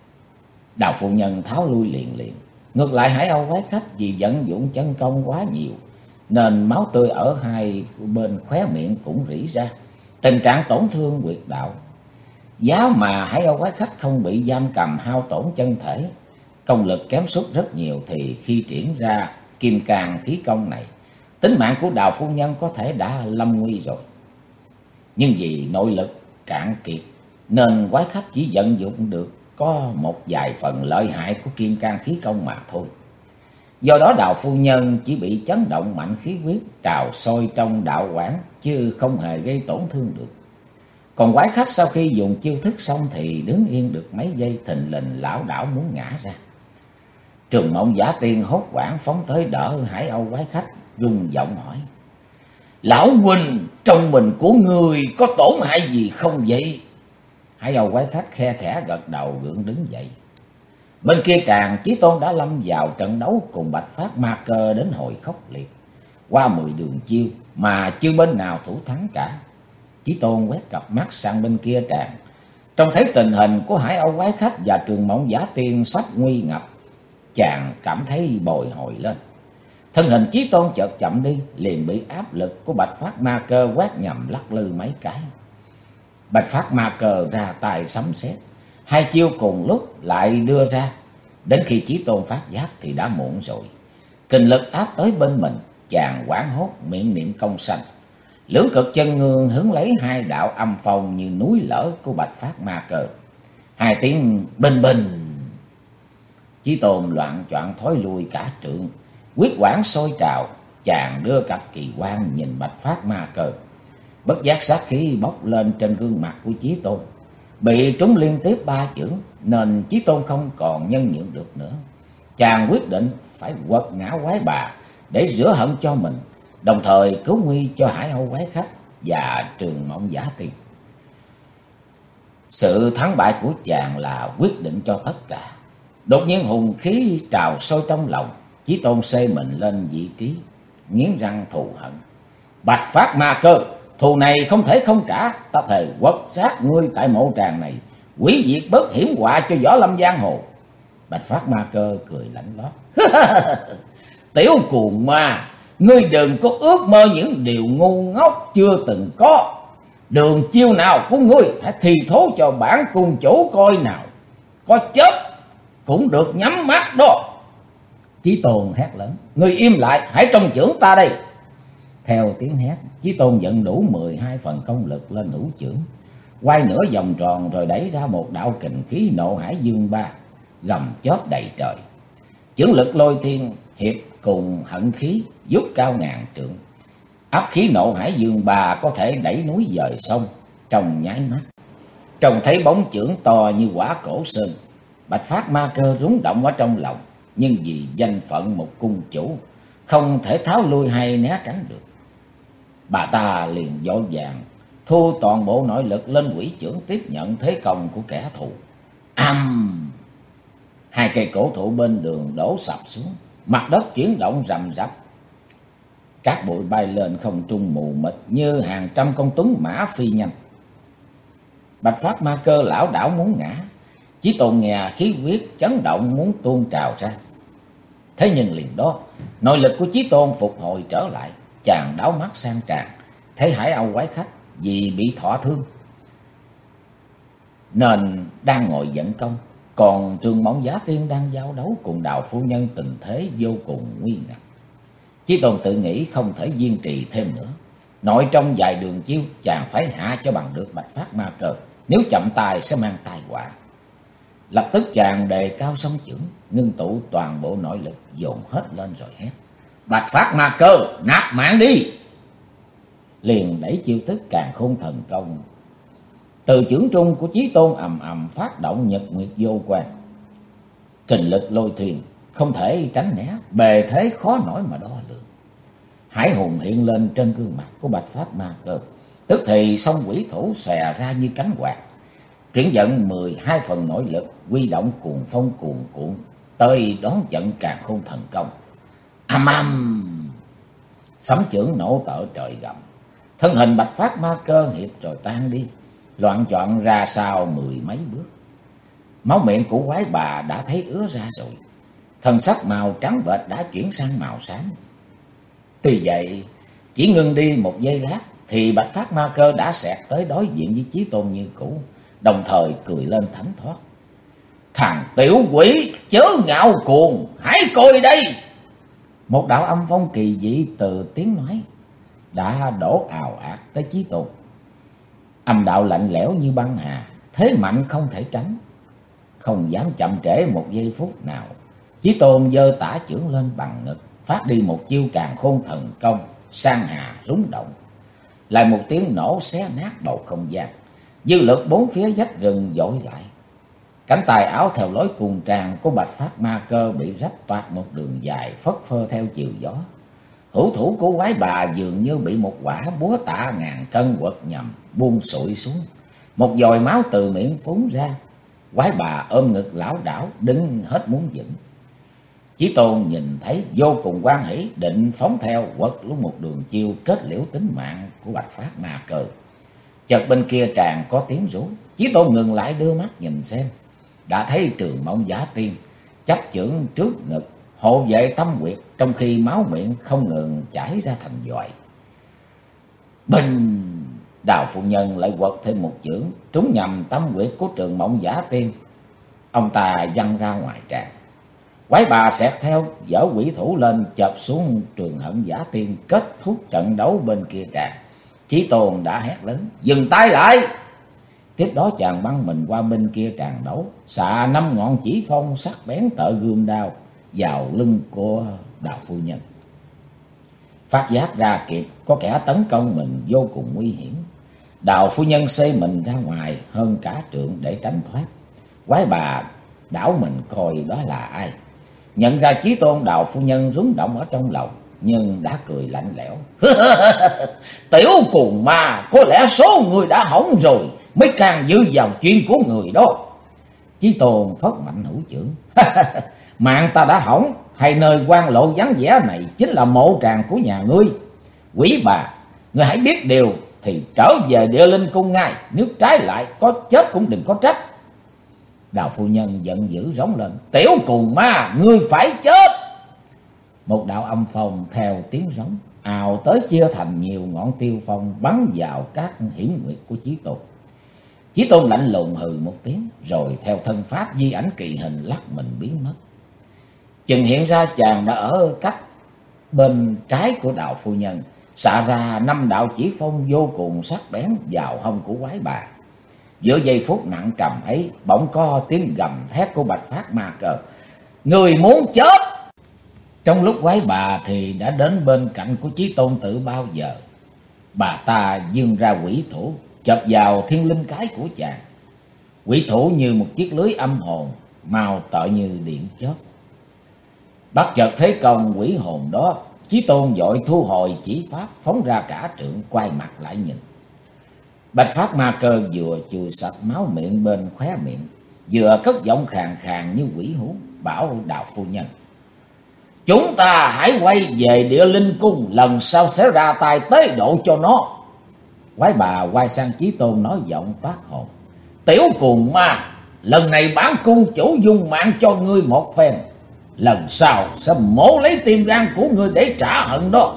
Đào phu nhân tháo lui liền liền. Ngược lại Hải Âu quái khách vì vận dụng chân công quá nhiều nên máu tươi ở hai bên khóe miệng cũng rỉ ra, tình trạng tổn thương huyệt đạo. Giá mà Hải Âu quái khách không bị giam cầm hao tổn chân thể, công lực kém sút rất nhiều, thì khi triển ra kim cang khí công này, tính mạng của Đào phu nhân có thể đã lâm nguy rồi. Nhưng vì nội lực cạn kiệt nên quái khách chỉ vận dụng được có một vài phần lợi hại của kim cang khí công mà thôi. Do đó Đào phu nhân chỉ bị chấn động mạnh khí huyết trào sôi trong đạo quản, chứ không hề gây tổn thương được. Còn quái khách sau khi dùng chiêu thức xong thì đứng yên được mấy giây, thình lình lảo đảo muốn ngã ra. Trường Mộng Giả Tiên hốt hoảng phóng tới đỡ Hải Âu quái khách, rung giọng hỏi. Lão huynh, trong mình của người có tổn hại gì không vậy? Hải Âu quái khách khe khẽ gật đầu gượng đứng dậy. Bên kia tràng Chí Tôn đã lâm vào trận đấu cùng Bạch Phát Ma Cơ đến hồi khốc liệt. Qua 10 đường chiêu mà chưa bên nào thủ thắng cả. Chí Tôn quét cặp mắt sang bên kia tràng, trông thấy tình hình của Hải Âu quái khách và Trường Mộng Giả Tiên sắp nguy ngập, chàng cảm thấy bồi hồi lên. Thân hình Chí Tôn chợt chậm đi, liền bị áp lực của Bạch Phát Ma Cơ quét nhầm lắc lư mấy cái. Bạch Phát Ma Cơ ra tay sấm sét, hai chiêu cùng lúc lại đưa ra. Đến khi Chí Tôn phát giác thì đã muộn rồi. Kình lực áp tới bên mình, chàng hoảng hốt miệng niệm công sanh. Lưỡng cực chân ngương hướng lấy hai đạo âm phong như núi lở của Bạch Phát Ma Cơ. Hai tiếng bình bình, Chí Tôn loạn choạng thối lui cả trượng, huyết quản sôi trào. Chàng đưa cặp kỳ quan nhìn Bạch Phát Ma Cơ, bất giác sát khí bốc lên trên gương mặt của Chí Tôn. Bị trúng liên tiếp 3 chưởng nên Chí Tôn không còn nhân nhượng được nữa. Chàng quyết định phải quật ngã quái bà để rửa hận cho mình, đồng thời cứu nguy cho Hải Âu quái khách và Trường Mộng Giả Tiên. Sự thắng bại của chàng là quyết định cho tất cả. Đột nhiên hùng khí trào sôi trong lòng, Chí Tôn xê mình lên vị trí, nghiến răng thù hận. Bạch Phát Ma Cơ, thù này không thể không trả, ta thề quật xác ngươi tại mộ tràng này, hủy diệt bớt hiểm họa cho võ lâm giang hồ. Bạch Phát Ma Cơ cười lạnh lót. Tiểu cuồng ma, ngươi đừng có ước mơ những điều ngu ngốc chưa từng có. Đường chiêu nào của ngươi hãy thì thố cho bản cung chủ coi nào. Có chết cũng được nhắm mắt đó. Chí Tôn hét lớn. Ngươi im lại, hãy trông chưởng ta đây. Theo tiếng hét, Chí Tôn dẫn đủ 12 phần công lực lên hữu chưởng, quay nửa vòng tròn rồi đẩy ra một đạo kình khí nộ hải dương ba, gầm chóp đầy trời. Chưởng lực lôi thiên hiệp cùng hận khí vút cao ngàn trượng. Áp khí nộ hải dương ba có thể đẩy núi dời sông trong nháy mắt. Trông thấy bóng chưởng to như quả cổ sơn, Bạch Phát Ma Cơ rúng động ở trong lòng, nhưng vì danh phận một cung chủ, không thể tháo lui hay né tránh được. Bà ta liền vội vàng thu toàn bộ nội lực lên quỷ chưởng tiếp nhận thế công của kẻ thù. Hai cây cổ thụ bên đường đổ sập xuống, mặt đất chuyển động rầm rập. Cát bụi bay lên không trung mù mịt như hàng trăm con tuấn mã phi nhanh. Bạch Phát Ma Cơ lảo đảo muốn ngã, Chí Tôn nghe khí huyết chấn động muốn tuôn trào ra. Thế nhưng liền đó, nội lực của Chí Tôn phục hồi trở lại, chàng đảo mắt sang Tràng, thấy Hải Âu quái khách vì bị thọ thương nên đang ngồi dẫn công, còn Trường Mộng Giả Tiên đang giao đấu cùng Đào phu nhân, tình thế vô cùng nguy ngập. Chí Tôn tự nghĩ không thể kiên trì thêm nữa, nội trong vài đường chiêu chàng phải hạ cho bằng được Bạch Phát Ma Cơ, nếu chậm tay sẽ mang tai họa. Lập tức chàng đề cao song chưởng, ngưng tụ toàn bộ nội lực dồn hết lên rồi hét. Bạch Phát Ma Cơ, nạp mạng đi! Liền đẩy chiêu thức Càn Khôn Thần Công. Từ chưởng trung của Chí Tôn ầm ầm phát động nhật nguyệt vô quan. Kình lực lôi thuyền, không thể tránh né, bề thế khó nổi mà đo lường. Hải hùng hiện lên trên gương mặt của Bạch Phát Ma Cơ, tức thì song quỷ thủ xòe ra như cánh quạt, chuyển dẫn 12 phần nội lực, huy động cuồng phong cuồn cuộn tới đón trận Càn Khôn Thần Công. Sấm chưởng nổ tợ trời gầm, thân hình Bạch Phát Ma Cơ hiệp rồi tan đi, loạn choạng ra sau 10 mấy bước. Máu miệng của quái bà đã thấy ứa ra rồi, thân sắc màu trắng bệch đã chuyển sang màu xám. Tuy vậy, chỉ ngưng đi một giây lát thì Bạch Phát Ma Cơ đã xẹt tới đối diện với Chí Tôn như cũ, đồng thời cười lên thánh thoát. Thằng tiểu quỷ chớ ngạo cuồng, hãy coi đây! Một đạo âm phong kỳ dị từ tiếng nói đã đổ ào ạt tới Chí Tôn. Âm đạo lạnh lẽo như băng hà, thế mạnh không thể tránh. Không dám chậm trễ một giây phút nào, Chí Tôn giơ tả chưởng lên bằng ngực, phát đi một chiêu Càn Khôn Thần Công, sang hà rúng động. Lại một tiếng nổ xé nát bầu không gian, dư lực bốn phía vách rừng dội lại. Cánh tay áo theo lối cùng tràng của Bạch Phát Ma Cơ bị rách toạc một đường dài phất phơ theo chiều gió. Hữu thủ của quái bà dường như bị một quả búa tạ ngàn cân quật nhầm, buông sụi xuống. Một dòi máu từ miệng phúng ra. Quái bà ôm ngực lảo đảo, đứng hết muốn vững. Chí Tôn nhìn thấy vô cùng hoan hỷ, định phóng theo quật luôn một đường chiêu kết liễu tính mạng của Bạch Phát Ma Cơ. Chợt bên kia tràng có tiếng rú, Chí Tôn ngừng lại đưa mắt nhìn xem, đã thấy Trường Mộng Giả Tiên chấp chưởng trước ngực hộ vệ tâm quyệt, trong khi máu miệng không ngừng chảy ra thành vòi. Bình! Đào phu nhân lại quật thêm một chưởng, trúng nhầm tâm quyệt của Trường Mộng Giả Tiên. Ông ta văng ra ngoài tràng. Quái bà xẹt theo, giở quỷ thủ lên chộp xuống Trường Hận Giả Tiên, kết thúc trận đấu bên kia tràng. Chí Tôn đã hét lớn, dừng tay lại! Tiếp đó chàng băng mình qua bên kia tràng đấu, xạ 5 ngọn chỉ phong sắc bén tợ gươm đao vào lưng của Đào phu nhân. Phát giác ra kịp có kẻ tấn công mình vô cùng nguy hiểm, Đào phu nhân xê mình ra ngoài hơn cả trượng để tránh thoát. Quái bà đảo mình coi đó là ai. Nhận ra Chí Tôn, Đào phu nhân rúng động ở trong lòng, nhưng đã cười lạnh lẽo. Tiểu cuồng ma, có lẽ số người đã hỏng rồi mới càng dư vào chuyện của người đó. Chí Tôn phất mạnh hữu chưởng. Mạng ta đã hỏng, hay nơi quan lộ vắng vẻ này chính là mộ tràng của nhà ngươi? Quỷ bà, ngươi hãy biết điều thì trở về Địa Linh Cung ngay, nếu trái lại có chết cũng đừng có trách. Đào phu nhân giận dữ rống lên: Tiểu cùn ma, ngươi phải chết! Một đạo âm phong theo tiếng rống ào tới, chia thành nhiều ngọn tiêu phong bắn vào các hiểm nguyệt của Chí Tôn. Chí Tôn lạnh lùng hừ một tiếng, rồi theo thân pháp di ảnh kỳ hình lắc mình biến mất. Chừng hiện ra, chàng đã ở cách bên trái của Đào phu nhân, xạ ra 5 đạo chỉ phong vô cùng sắc bén vào hông của quái bà. Giữa giây phút nặng trầm ấy, bỗng có tiếng gầm thét của Bạch Phát Ma Cơ: Người muốn chết! Trong lúc quái bà thì đã đến bên cạnh của Chí Tôn từ bao giờ. Bà ta giương ra quỷ thủ, chộp vào thiên linh cái của chàng. Quỷ thủ như một chiếc lưới âm hồn, mau tợ như điện chớp. Bắt chợt thấy công quỷ hồn đó, Chí Tôn vội thu hồi chỉ pháp, phóng ra cả trượng, quay mặt lại nhìn. Bạch Phát Ma Cơ vừa chùi sạch máu miệng bên khóe miệng, vừa cất giọng khàn khàn như quỷ hú, bảo Đào phu nhân: Chúng ta hãy quay về Địa Linh Cung, lần sau sẽ ra tay tế độ cho nó. Quái bà quay sang Chí Tôn nói giọng toát hồn: Tiểu cuồng ma, lần này bản cung chủ dung mạng cho ngươi một phen, lần sau sẽ mổ lấy tim gan của ngươi để trả hận đó.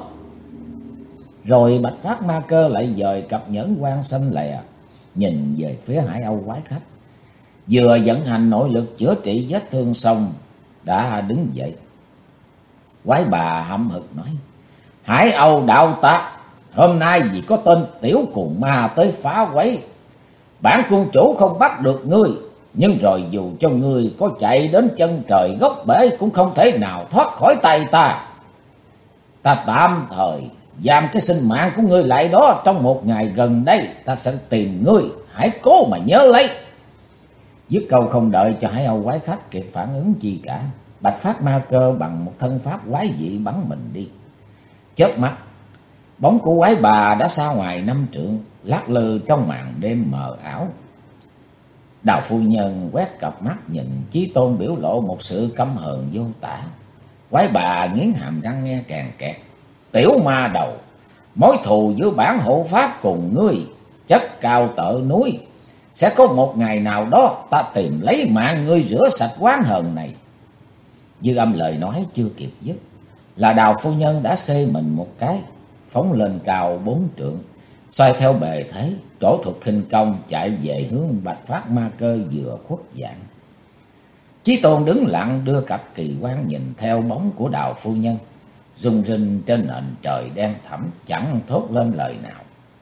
Rồi Bạch Phát Ma Cơ lại dời cặp nhẫn quan xanh lè, nhìn về phía Hải Âu quái khách. Vừa vận hành nội lực chữa trị vết thương xong, đã đứng dậy. Quái bà hậm hực nói: Hải Âu đạo tặc, hôm nay vì có tên tiểu cuồng ma tới phá quấy, bản cung chủ không bắt được ngươi, nhưng rồi dù cho ngươi có chạy đến chân trời góc bể cũng không thể nào thoát khỏi tay ta. Ta tạm thời giam cái sinh mạng của ngươi lại đó, trong một ngày gần đây ta sẽ tìm ngươi, hãy cố mà nhớ lấy. Dứt câu không đợi cho Hải Âu quái khách kịp phản ứng chi cả, Bạch Phát Ma Cơ bằng một thân pháp quái dị bắn mình đi. Chớp mắt, bóng của quái bà đã xa ngoài 5 trượng, lắc lư trong màn đêm mờ ảo. Đào phu nhân quét cặp mắt nhìn Chí Tôn, biểu lộ một sự căm hờn vô tả. Quái bà nghiến hàm răng nghe kèn kẹt: Tiểu ma đầu, mối thù giữa bản hộ pháp cùng ngươi chất cao tợ núi, sẽ có một ngày nào đó ta tìm lấy mạng ngươi rửa sạch oán hờn này. Dư âm lời nói chưa kịp dứt, là Đào phu nhân đã xê mình một cái, phóng lên cao 4 trượng, xoay theo bề thế, trổ thuật khinh công chạy về hướng Bạch Phát Ma Cơ vừa khuất dạng. Chí Tôn đứng lặng đưa cặp kỳ quan nhìn theo bóng của Đào phu nhân, rung rinh trên nền trời đen thẳm, chẳng thốt lên lời nào.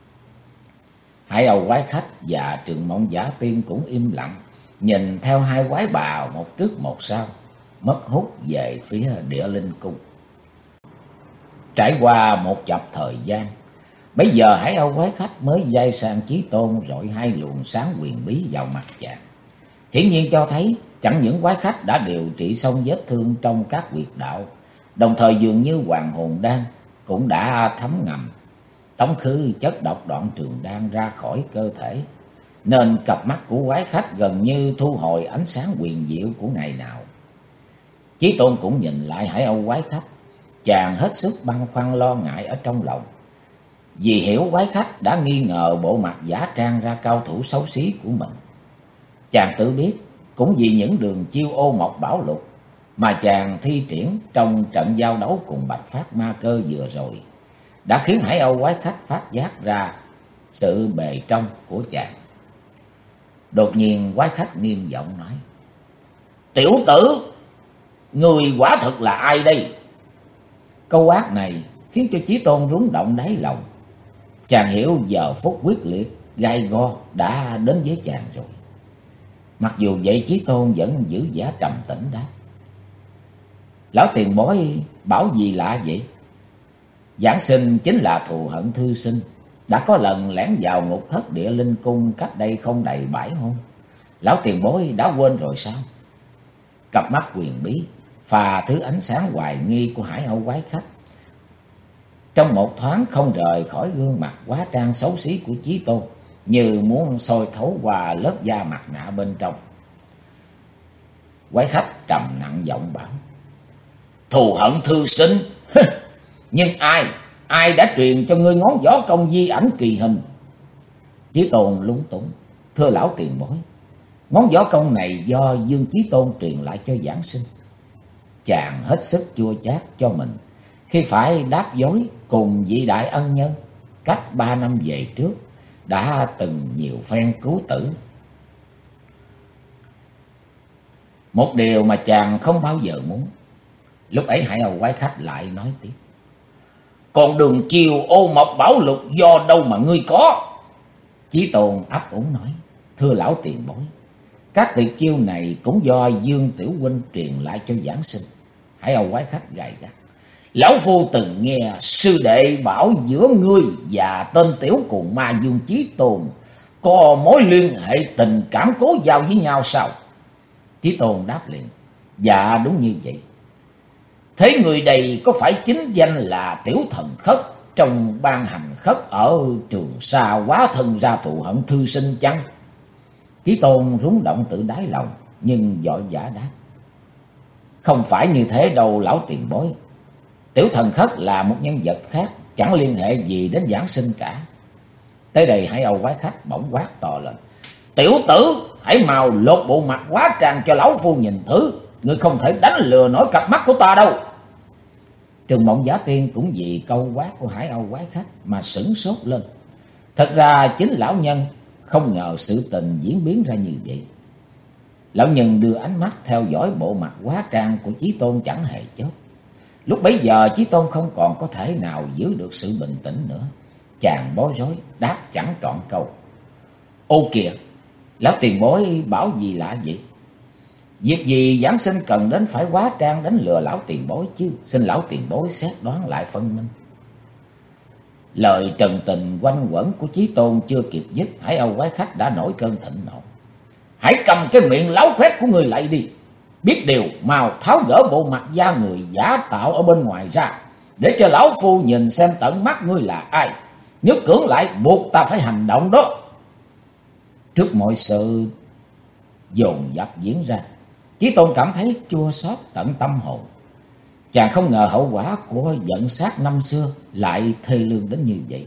Hải Âu quái khách và Trường Mộng Giả Tiên cũng im lặng, nhìn theo hai quái bà một trước một sau, mất hút về phía Địa Linh Cung. Trải qua một chập thời gian, bây giờ Hải Âu quái khách mới dây sang Chí Tôn, rọi 2 luồng sáng huyền bí vào mặt chàng. Hiển nhiên cho thấy chẳng những quái khách đã điều trị xong vết thương trong các huyệt đạo, đồng thời dường như hoàng hồn đan cũng đã thấm ngầm, tống khứ chất độc đoạn trường đan ra khỏi cơ thể, nên cặp mắt của quái khách gần như thu hồi ánh sáng huyền diệu của ngày nào. Chí Tôn cũng nhìn lại Hải Âu quái khách, chàng hết sức băn khoăn lo ngại ở trong lòng, vì hiểu quái khách đã nghi ngờ bộ mặt giả trang ra cao thủ xấu xí của mình. Chàng tự biết cũng vì những đường chiêu ô mộc bảo lục mà chàng thi triển trong trận giao đấu cùng Bạch Phát Ma Cơ vừa rồi đã khiến Hải Âu quái khách phát giác ra sự bề trong của chàng. Đột nhiên quái khách nghiêm giọng nói: Tiểu tử, người quả thực là ai đây? Câu quát này khiến cho Chí Tôn rúng động đáy lòng. Chàng hiểu giờ phút quyết liệt gai go đã đến với chàng rồi. Mặc dù vậy, Chí Tôn vẫn giữ vẻ trầm tĩnh đáp: Lão tiền bối bảo gì lạ vậy? Giảng sinh chính là thù hận thư sinh, đã có lần lẻn vào ngục thất Địa Linh Cung cách đây không đầy 7 hôm. Lão tiền bối đã quên rồi sao? Cặp mắt huyền bí phà thứ ánh sáng hoài nghi của Hải Âu quái khách, trong một thoáng không rời khỏi gương mặt quá trang xấu xí của Chí Tôn, như muốn soi thấu qua lớp da mặt nạ bên trong. Quái khách trầm nặng giọng bảo: Thù hận thư sinh. Nhưng ai đã truyền cho ngươi ngón võ công di ảnh kỳ hình? Chí Tôn lúng túng. Thưa lão tiền bối, ngón võ công này do Dương Chí Tôn truyền lại cho giảng sinh. Chàng hết sức chua chát cho mình khi phải đáp dối cùng vị đại ân nhân cách 3 năm về trước đã từng nhiều phen cứu tử. Một điều mà chàng không bao giờ muốn. Lúc ấy Hải Âu quái khách lại nói tiếp. Còn đường chiều ô mộc bảo lục do đâu mà ngươi có? Chí Tôn ấp úng nói. Thưa lão tiền bối, các tuyệt chiêu này cũng do Dương Tiểu huynh truyền lại cho giảng sinh. Hải Âu quái khách gay gắt. Lão phu từng nghe sư đệ bảo giữa ngươi và tên tiểu cùng ma Dương Chí Tôn có mối liên hệ tình cảm cố giao với nhau sao? Chí Tôn đáp liền. Dạ đúng như vậy. Thế người đây có phải chính danh là Tiểu Thần Khất trong ban hành khất ở Trường Sa quá thân ra thù hận thư sinh chăng? Chí Tôn rúng động tự đáy lòng nhưng vội vã đáp. Không phải như thế đâu lão tiền bối. Tiểu Thần Khất là một nhân vật khác, chẳng liên hệ gì đến giảng sinh cả. Tới đây Hải Âu quái khách bỗng quát to lên. Tiểu tử, hãy mau lột bộ mặt quá trang cho lão phu nhìn thử. Ngươi không thể đánh lừa nổi cặp mắt của ta đâu. Trừng Mộng Giả Tiên cũng vì câu quát của Hải Âu quái khách mà sửng sốt lên. Thật ra chính lão nhân không ngờ sự tình diễn biến ra như vậy. Lão nhân đưa ánh mắt theo dõi bộ mặt quá trang của Chí Tôn chẳng hề chớp. Lúc bấy giờ Chí Tôn không còn có thể nào giữ được sự bình tĩnh nữa. Chàng bối rối đáp chẳng trọn câu. Ô kìa, lão tiền bối bảo gì lạ vậy? Việc gì giảng sinh cần đến phải quá trang đánh lừa lão tiền bối chứ? Xin lão tiền bối xét đoán lại phân minh. Lời trần tình quanh quẩn của Chí Tôn chưa kịp dứt, Hải Âu quái khách đã nổi cơn thịnh nộ. Hãy cầm cái miệng láo khoét của người lại đi. Biết điều mau tháo gỡ bộ mặt da người giả tạo ở bên ngoài ra, để cho lão phu nhìn xem tận mắt ngươi là ai. Nếu cưỡng lại buộc ta phải hành động đó. Trước mọi sự dồn dập diễn ra, Chí Tôn cảm thấy chua xót tận tâm hồn. Chàng không ngờ hậu quả của giận sát năm xưa lại thê lương đến như vậy.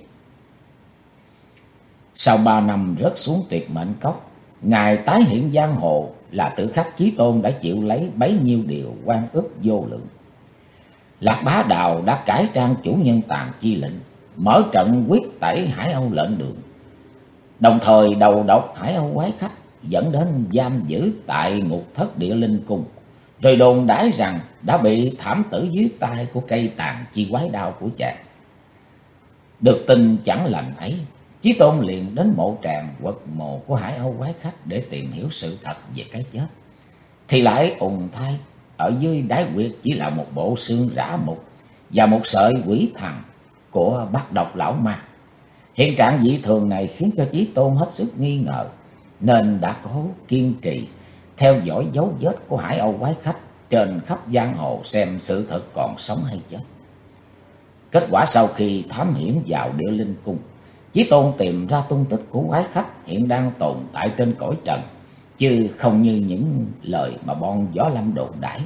Sau 3 năm rớt xuống tuyệt mệnh cốc, ngài tái hiện giang hồ là Tử Khắc Chí Tôn đã chịu lấy bấy nhiêu điều oan ức vô lượng. Lạc Bá Đào đã cải trang chủ nhân Tàn Chi lệnh, mở trận quyết tẩy Hải Âu lệnh đường. Đồng thời đầu độc Hải Âu quái khách, dẫn đến giam giữ tại ngục thất Địa Linh Cung, rồi đồn đãi rằng đã bị thảm tử dưới tay của cây Tàn Chi quái đao của chàng. Được tin chẳng lành ấy, Chí Tôn liền đến mộ tràng quật mộ của Hải Âu quái khách để tìm hiểu sự thật về cái chết. Thì lại ùn thay, ở dưới đáy huyệt chỉ là một bộ xương rã mục và một sợi quỷ thần của bát độc lão ma. Hiện trạng dị thường này khiến cho Chí Tôn hết sức nghi ngờ, nên đã cố kiên trì theo dõi dấu vết của Hải Âu quái khách trên khắp giang hồ xem sự thật còn sống hay chết. Kết quả sau khi thám hiểm vào Địa Linh Cung, Chí Tôn tìm ra tung tích của quái khách hiện đang tồn tại trên cõi trần, chứ không như những lời mà bọn Võ Lâm đồn đãi.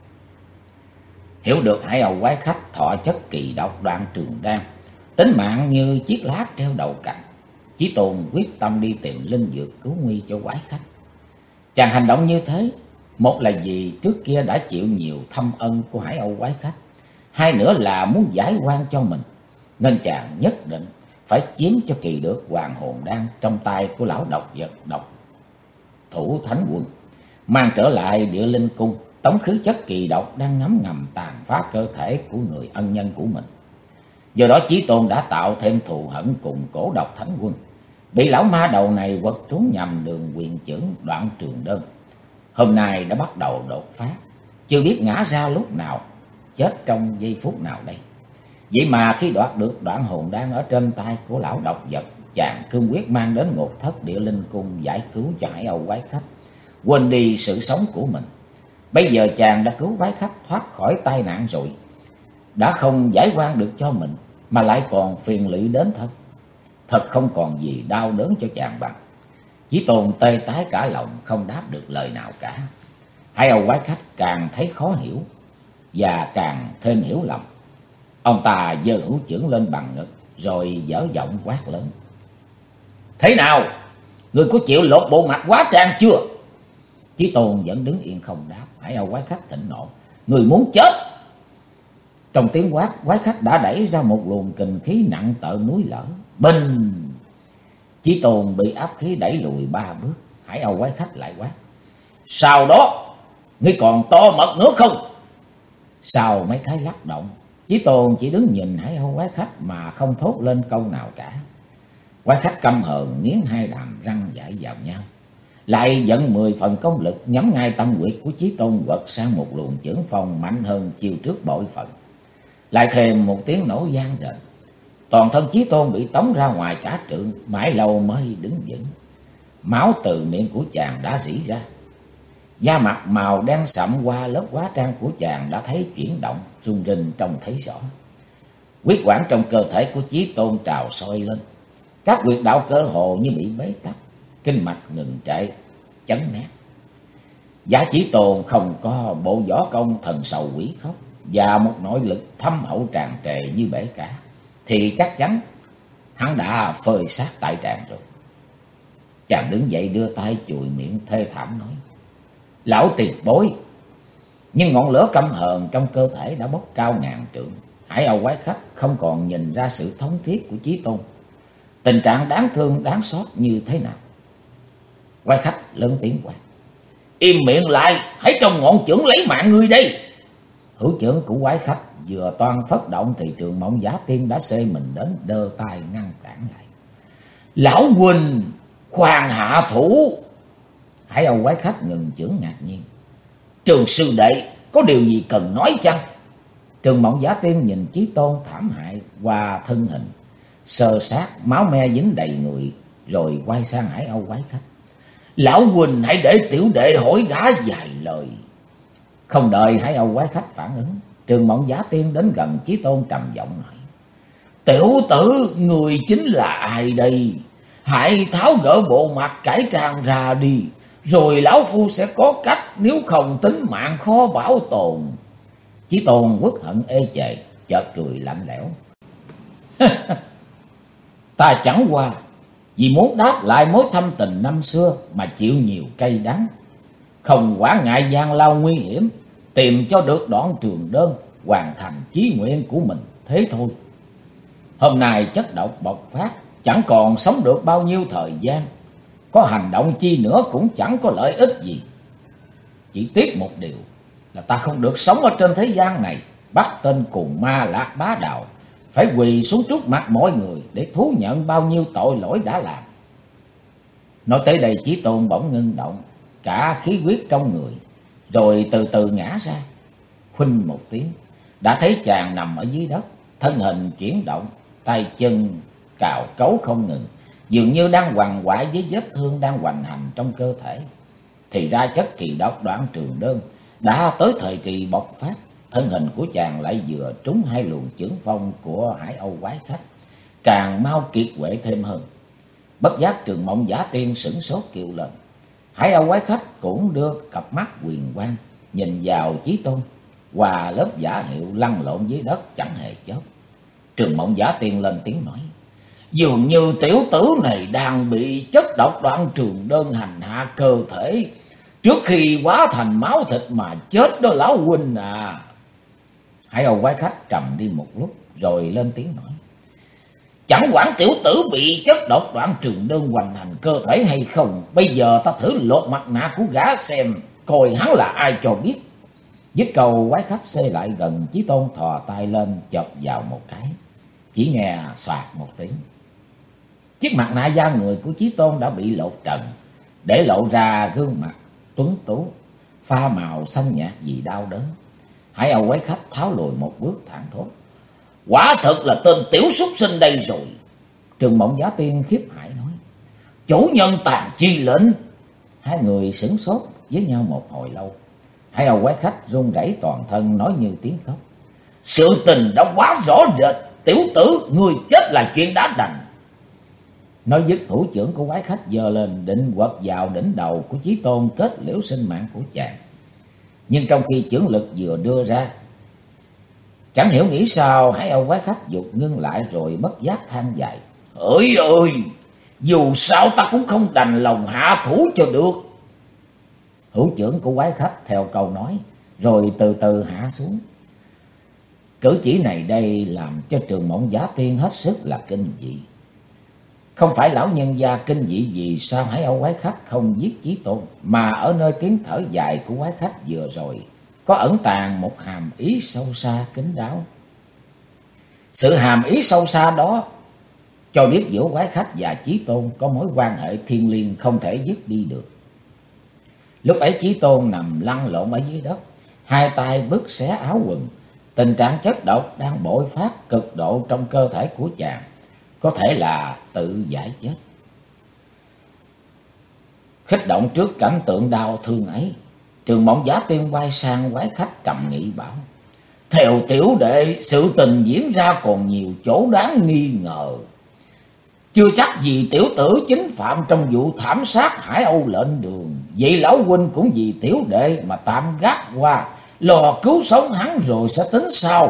Hiểu được Hải Âu quái khách thọ chất kỳ độc Đoạn Trường Đan, tính mạng như chiếc lá treo đầu cành, Chí Tôn quyết tâm đi tìm linh dược cứu nguy cho quái khách. Chàng hành động như thế, một là vì trước kia đã chịu nhiều thâm ân của Hải Âu quái khách, hai nữa là muốn giải oan cho mình, nên chàng nhất định phải chiếm cho kỳ được Hoàng Hồn Đan trong tay của lão độc vật độc thủ Thánh Quân, mang trở lại Địa Linh Cung, tống khứ chất kỳ độc đang ngấm ngầm tàn phá cơ thể của người ân nhân của mình. Do đó Chí Tôn đã tạo thêm thù hận cùng Cổ Độc Thánh Quân, bị lão ma đầu này quật trúng nhầm đường quyền chưởng Đoạn Trường Đơn. Hôm nay đã bắt đầu đột phá, chưa biết ngã ra lúc nào, chết trong giây phút nào đây. Vậy mà khi đoạt được Đoạn Hồn Đan ở trên tay của lão độc vật, chàng cương quyết mang đến ngục thất Địa Linh Cung giải cứu cho Hải Âu quái khách, quên đi sự sống của mình. Bây giờ chàng đã cứu quái khách thoát khỏi tai nạn rồi, đã không giải oan được cho mình mà lại còn phiền lụy đến thân. Thật không còn gì đau đớn cho chàng bằng. Chí Tôn tê tái cả lòng, không đáp được lời nào cả. Hải Âu quái khách càng thấy khó hiểu. và càng thêm hiểu lầm. Ông ta giơ hữu chưởng lên bằng ngực, rồi dở giọng quát lớn: "Thế nào? Người có chịu lột bộ mặt hóa trang chưa?" Chí Tôn vẫn đứng yên không đáp. Hải Âu quái khách thịnh nộ: "Người muốn chết!" Trong tiếng quát, quái khách đã đẩy ra một luồng kình khí nặng tợ núi lở. Bình! Chí Tôn bị áp khí đẩy lùi 3 bước. Hải Âu quái khách lại quát: "Sau đó, ngươi còn to mật nữa không?" Sau mấy cái lắc động, Chí Tôn chỉ đứng nhìn Hải Âu quái khách mà không thốt lên câu nào cả. Quái khách căm hờn nghiến hai đàm răng dại vào nhau, lại dẫn 10 phần công lực nhắm ngay tâm huyệt của Chí Tôn, quật sang một luồng chưởng phong mạnh hơn chiêu trước bội phần. Lại thêm một tiếng nổ vang rền, toàn thân Chí Tôn bị tống ra ngoài cả trượng, mãi lâu mới đứng vững. Máu từ miệng của chàng đã rỉ ra. Da mặt màu đen sậm qua lớp hóa trang của chàng đã thấy chuyển động, rung rinh trông thấy rõ. Huyết quản trong cơ thể của Chí Tôn trào sôi lên, các huyệt đạo cơ hồ như bị bế tắc, kinh mạch ngừng trệ, chấn nát. Giả Chí Tôn không có bộ võ công thần sầu quỷ khóc và một nội lực thâm hậu tràn trề như bể cả, thì chắc chắn hắn đã phơi xác tại tràng rồi. Chàng đứng dậy đưa tay chùi miệng thê thảm nói: "Lão tiền bối!" Nhưng ngọn lửa căm hờn trong cơ thể đã bốc cao ngàn trượng. Hải Âu quái khách không còn nhìn ra sự thống thiết của Chí Tôn, tình trạng đáng thương đáng xót như thế nào. Quái khách lớn tiếng quát: "Im miệng lại, hãy trong ngọn chưởng lấy mạng ngươi đây!" Hữu chưởng của quái khách vừa toan phất động thì Trường Mộng Giả Tiên đã xê mình đến, đơ tay ngăn cản lại. "Lão huynh, khoan hạ thủ!" Hải Âu quái khách ngừng chưởng ngạc nhiên: "Trường sư đệ, có điều gì cần nói chăng?" Trường Mộng Giả Tiên nhìn Chí Tôn thảm hại qua thân hình, sơ sát máu me dính đầy người, rồi quay sang Hải Âu quái khách: "Lão huynh hãy để tiểu đệ hỏi gã vài lời." Không đợi Hải Âu quái khách phản ứng, Trường Mộng Giả Tiên đến gần Chí Tôn trầm giọng nói: "Tiểu tử, người chính là ai đây? Hãy tháo gỡ bộ mặt cải trang ra đi, rồi lão phu sẽ có cách, nếu không tính mạng khó bảo tồn." Chí Tôn uất hận ê chề, chợt cười lạnh lẽo: "Ta chẳng qua vì muốn đáp lại mối thâm tình năm xưa mà chịu nhiều cay đắng, không quản ngại gian lao nguy hiểm, tìm cho được đoạn trường đơn, hoàn thành chí nguyện của mình thế thôi. Hôm nay chất độc bộc phát, chẳng còn sống được bao nhiêu thời gian, có hành động chi nữa cũng chẳng có lợi ích gì. Chỉ tiếc một điều là ta không được sống ở trên thế gian này, bắt tên cùng ma Lạc Bá Đạo phải quỳ xuống trước mặt mọi người để thú nhận bao nhiêu tội lỗi đã làm." Nói tới đây Chí Tôn bỗng ngưng động cả khí huyết trong người, rồi từ từ ngã ra. Huỳnh một tiếng, đã thấy chàng nằm ở dưới đất, thân hình chuyển động, tay chân cào cấu không ngừng, dường như đang quằn quại với vết thương đang hoành hành trong cơ thể. Thì ra chất kỳ độc Đoạn Trường Đơn đã tới thời kỳ bộc phát, thân hình của chàng lại vừa trúng hai luồng chưởng phong của Hải Âu quái khách, càng mau kiệt quệ thêm hơn. Bất giác Trường Mộng Giả Tiên sửng sốt kêu lên. Hải Âu quái khách cũng đưa cặp mắt huyền quang nhìn vào Chí Tôn, qua lớp giả hiệu lăn lộn dưới đất chẳng hề chớp. Trường Mộng Giả Tiên lên tiếng nói: "Dường như tiểu tử này đang bị chất độc Đoạn Trường Đơn hành hạ cơ thể, trước khi hóa thành máu thịt mà chết đó lão huynh à." Hải Âu quái khách trầm đi một lúc rồi lên tiếng nói: "Chẳng quản tiểu tử bị chất độc Đoạn Trường Đơn hoành hành cơ thể hay không, bây giờ ta thử lột mặt nạ của gã xem, coi hắn là ai cho biết." Dứt câu quái khách xê lại gần Chí Tôn, thò tay lên chộp vào một cái. Chỉ nghe xoạt một tiếng, chiếc mặt nạ da người của Chí Tôn đã bị lột trần, để lộ ra gương mặt tuấn tú, pha màu xanh nhạt vì đau đớn. Hải Âu quái khách tháo lùi một bước thẳng thốt: "Quả thật là tên tiểu súc sinh đây rồi." Trường Mộng Giả Tiên khiếp hãi nói: "Chủ nhân tàn chi lệnh." Hai người sửng sốt với nhau một hồi lâu. Hải Âu quái khách run rẩy toàn thân, nói như tiếng khóc: "Sự tình đã quá rõ rệt, tiểu tử người chết là chuyện đã đành." Nói dứt, hữu chưởng của quái khách giơ lên định quật vào đỉnh đầu của Chí Tôn, kết liễu sinh mạng của chàng. Nhưng trong khi chưởng lực vừa đưa ra, Chẳng hiểu nghĩ sao, Hải Âu quái khách dục ngưng lại rồi bất giác than dài. Hỡi ơi, dù sao ta cũng không đành lòng hạ thủ cho được. Hữu trưởng của quái khách theo câu nói, rồi từ từ hạ xuống. Cử chỉ này đây làm cho Trường Mộng Giả Tiên hết sức là kinh dị. Không phải lão nhân gia kinh dị vì sao Hải Âu quái khách không giết Chí Tôn, mà ở nơi tiếng thở dài của quái khách vừa rồi có ẩn tàng một hàm ý sâu xa kín đáo. Sự hàm ý sâu xa đó cho biết giữa quái khách và Chí Tôn có mối quan hệ thiêng liêng không thể dứt đi được. Lúc ấy Chí Tôn nằm lăn lộn ở dưới đất, hai tay bứt xé áo quần. Tình trạng chất độc đang bội phát cực độ trong cơ thể của chàng, có thể là tự giải chết. Khích động trước cảnh tượng đau thương ấy, Trường Mộng Giả Tiên quay sang quái khách trầm nghị bảo: theo tiểu đệ, sự tình diễn ra còn nhiều chỗ đáng nghi ngờ. Chưa chắc gì tiểu tử chính phạm trong vụ thảm sát Hải Âu lệnh đường. Vậy lão huynh cũng vì tiểu đệ mà tạm gác qua, lo cứu sống hắn rồi sẽ tính sau.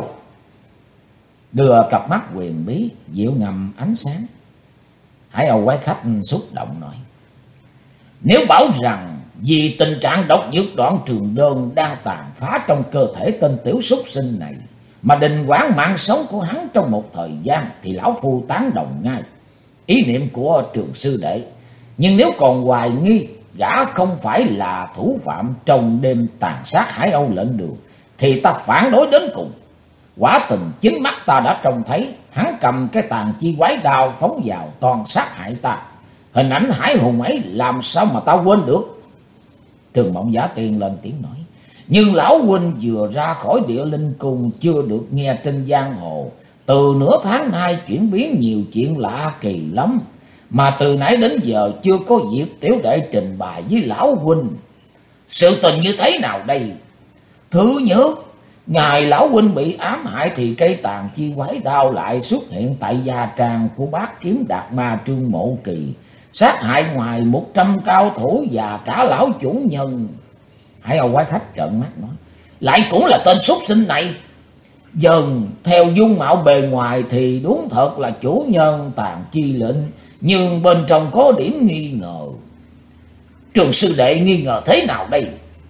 Đưa cặp mắt huyền bí dịu ngầm ánh sáng, Hải Âu quái khách xúc động nói: nếu bảo rằng vì tình trạng độc dược đoạn trường đơn đang tàn phá trong cơ thể tên tiểu súc sinh này mà đình quản mạng sống của hắn trong một thời gian, thì lão phu tán đồng ngay ý niệm của Trường sư đệ. Nhưng nếu còn hoài nghi gã không phải là thủ phạm trong đêm tàn sát Hải Âu lệnh đường, thì ta phản đối đến cùng. Quả tình chính mắt ta đã trông thấy hắn cầm cái tàn chi quái đao phóng vào toàn sát hại ta. Hình ảnh hải hùng ấy làm sao mà ta quên được. Trường Mộng Giả Tiên lên tiếng nói: nhưng lão huynh vừa ra khỏi địa linh cung, chưa được nghe trên giang hồ từ nửa tháng nay chuyển biến nhiều chuyện lạ kỳ lắm, mà từ nãy đến giờ chưa có dịp tiểu đệ trình bày với lão huynh. Sự tình như thế nào đây? Thứ nhất, ngày lão huynh bị ám hại thì cây tàn chi quái đao lại xuất hiện tại gia trang của bác kiếm đạt ma Trương Mộ Kỳ, sát hại ngoài 100 cao thủ và cả lão chủ nhân. Hải Âu quái khách trợn mắt nói: lại cũng là tên súc sinh này. Dần theo dung mạo bề ngoài thì đúng thật là chủ nhân tàn chi lệnh, nhưng bên trong có điểm nghi ngờ. Trường sư đệ nghi ngờ thế nào đây?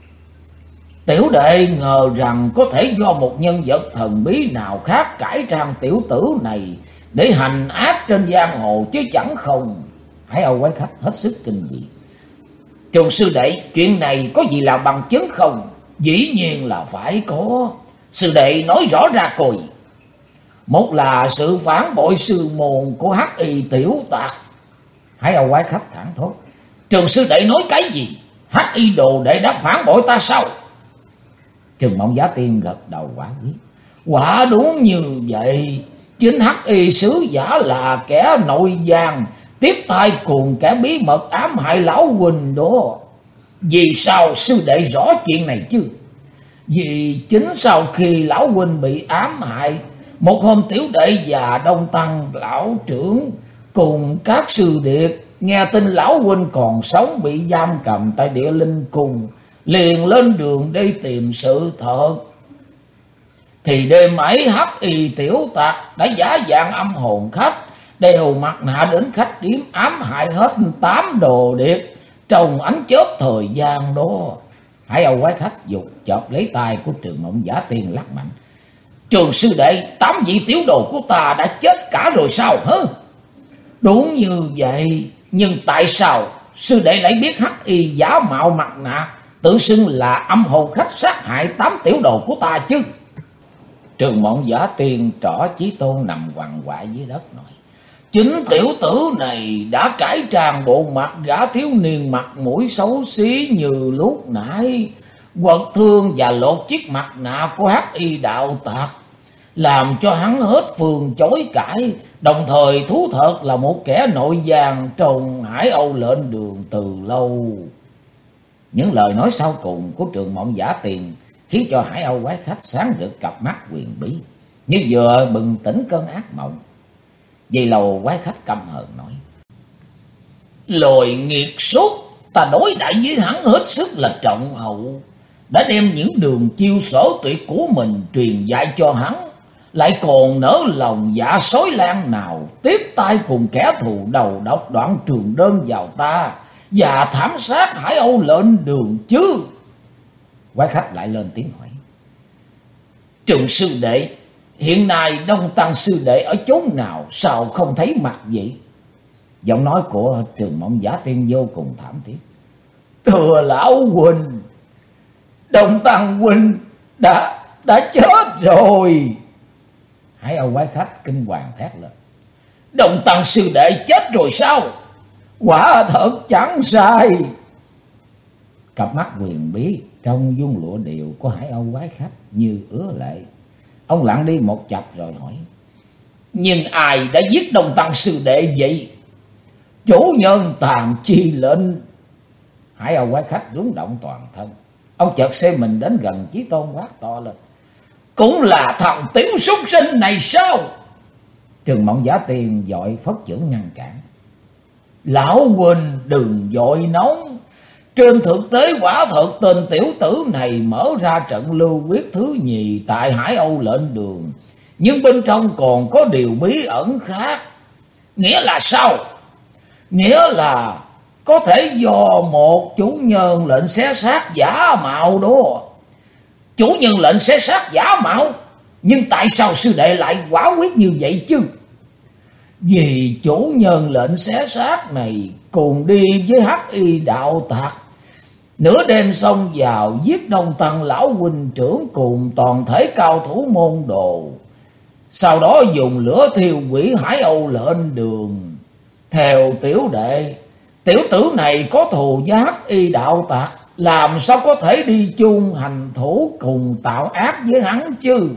Tiểu đệ ngờ rằng có thể do một nhân vật thần bí nào khác cải trang tiểu tử này để hành ác trên giang hồ chứ chẳng không. Hải Âu quái khách hết sức kinh dị: Trường sư đệ, chuyện này có gì là bằng chứng không? Dĩ nhiên là phải có. Sư đệ nói rõ ra coi. Một là sự phản bội sư môn của Hắc Y tiểu tặc. Hải Âu quái khách thẳng thốt: Trường sư đệ nói cái gì? Hắc Y đồ đệ đã phản bội ta sao? Trường Mộng Giả Tiên gật đầu quả quyết: quả đúng như vậy. Chính Hắc Y sứ giả là kẻ nội gian, tiếp tay cùng kẻ bí mật ám hại lão huynh đó. Vì sao sư đệ rõ chuyện này chứ? Vì chính sau khi lão huynh bị ám hại, một hôm tiểu đệ và Đông Tăng lão trưởng cùng các sư điệt nghe tin lão huynh còn sống bị giam cầm tại địa linh cung, liền lên đường đi tìm sự thật. Thì đêm ấy Hắc Y tiểu tặc đã giả dạng âm hồn khách, đeo mặt nạ đến khách điếm ám hại hết 8 đồ điệt trong ánh chớp thời gian đó. Hải Âu quái khách dục chộp lấy tay của Trường Mộng Giả Tiên lắc mạnh: Trường sư đệ, 8 vị tiểu đồ của ta đã chết cả rồi sao hả? Đúng như vậy, nhưng tại sao sư đệ lại biết Hắc Y giả mạo mặt nạ tự xưng là âm hồn khách sát hại 8 tiểu đồ của ta chứ? Trường Mộng Giả Tiên trỏ Chí Tôn nằm quằn quại dưới đất nói: chính tiểu tử này đã cải trang bộ mặt gã thiếu niên mặt mũi xấu xí như lúc nãy, quật thương và lột chiếc mặt nạ của Hắc Y đạo tặc, làm cho hắn hết phương chối cãi, đồng thời thú thật là một kẻ nội gian trong Hải Âu lệnh đường từ lâu. Những lời nói sau cùng của Trường Mộng Giả Tiên khiến cho Hải Âu quái khách sáng rực cặp mắt huyền bí, như vừa bừng tỉnh cơn ác mộng. Dây Lầu quái khách căm hờn nói: Lồi nghiệt sốt, ta đối đãi với hắn hết sức là trọng hậu, đã đem những đường chiêu sở tuyệt của mình truyền dạy cho hắn. lại còn nỡ lòng dạ sói lan nào tiếp tay cùng kẻ thù đầu độc Đoạn Trường Đơn vào ta và thảm sát Hải Âu Lệnh Đường chứ? Quái khách lại lên tiếng hỏi. Trường sư đệ, hiện nay Đông Tăng sư đệ ở chốn nào, sao không thấy mặt vậy? Giọng nói của Trường Mộng Giả Tiên vô cùng thảm thiết. Thưa lão huynh, Đông Tăng huynh đã chết rồi. Hải Âu quái khách kinh hoàng thét lên. Đông Tăng sư đệ chết rồi sao? Quả thật chẳng sai. Cặp mắt huyền bí trong dung lụa điều của Hải Âu quái khách như ứa lệ. Ông lặng đi một chập rồi hỏi. Nhưng ai đã giết Đông Tăng sư đệ vậy? Chủ nhân Tàn Chi Lệnh. Hải Âu quái khách rúng động toàn thân. Ông chợt xoay mình đến gần Chí Tôn quát to lên. Cũng là thằng tiểu súc sinh này sao? Trường Mộng Giả Tiên vội phất chưởng ngăn cản. Lão huynh đừng vội nóng. Trên thực tế quả thật tên tiểu tử này mở ra trận lưu quyết thứ nhì tại Hải Âu Lệnh Đường. Nhưng bên trong còn có điều bí ẩn khác. Nghĩa là sao? Nghĩa là có thể do một chủ nhân lệnh xé xác giả mạo đó. Chủ nhân lệnh xé xác giả mạo? Nhưng tại sao sư đệ lại quả quyết như vậy chứ? Vì chủ nhân lệnh xé xác này cùng đi với Hắc Y đạo tặc, nửa đêm xông vào giết Đông Tăng lão huynh trưởng cùng toàn thể cao thủ môn đồ, sau đó dùng lửa thiêu hủy Hải Âu Lệnh Đường. Theo tiểu đệ, tiểu tử này có thù với Hắc Y đạo tặc, làm sao có thể đi chung hành thủ cùng tạo ác với hắn chứ?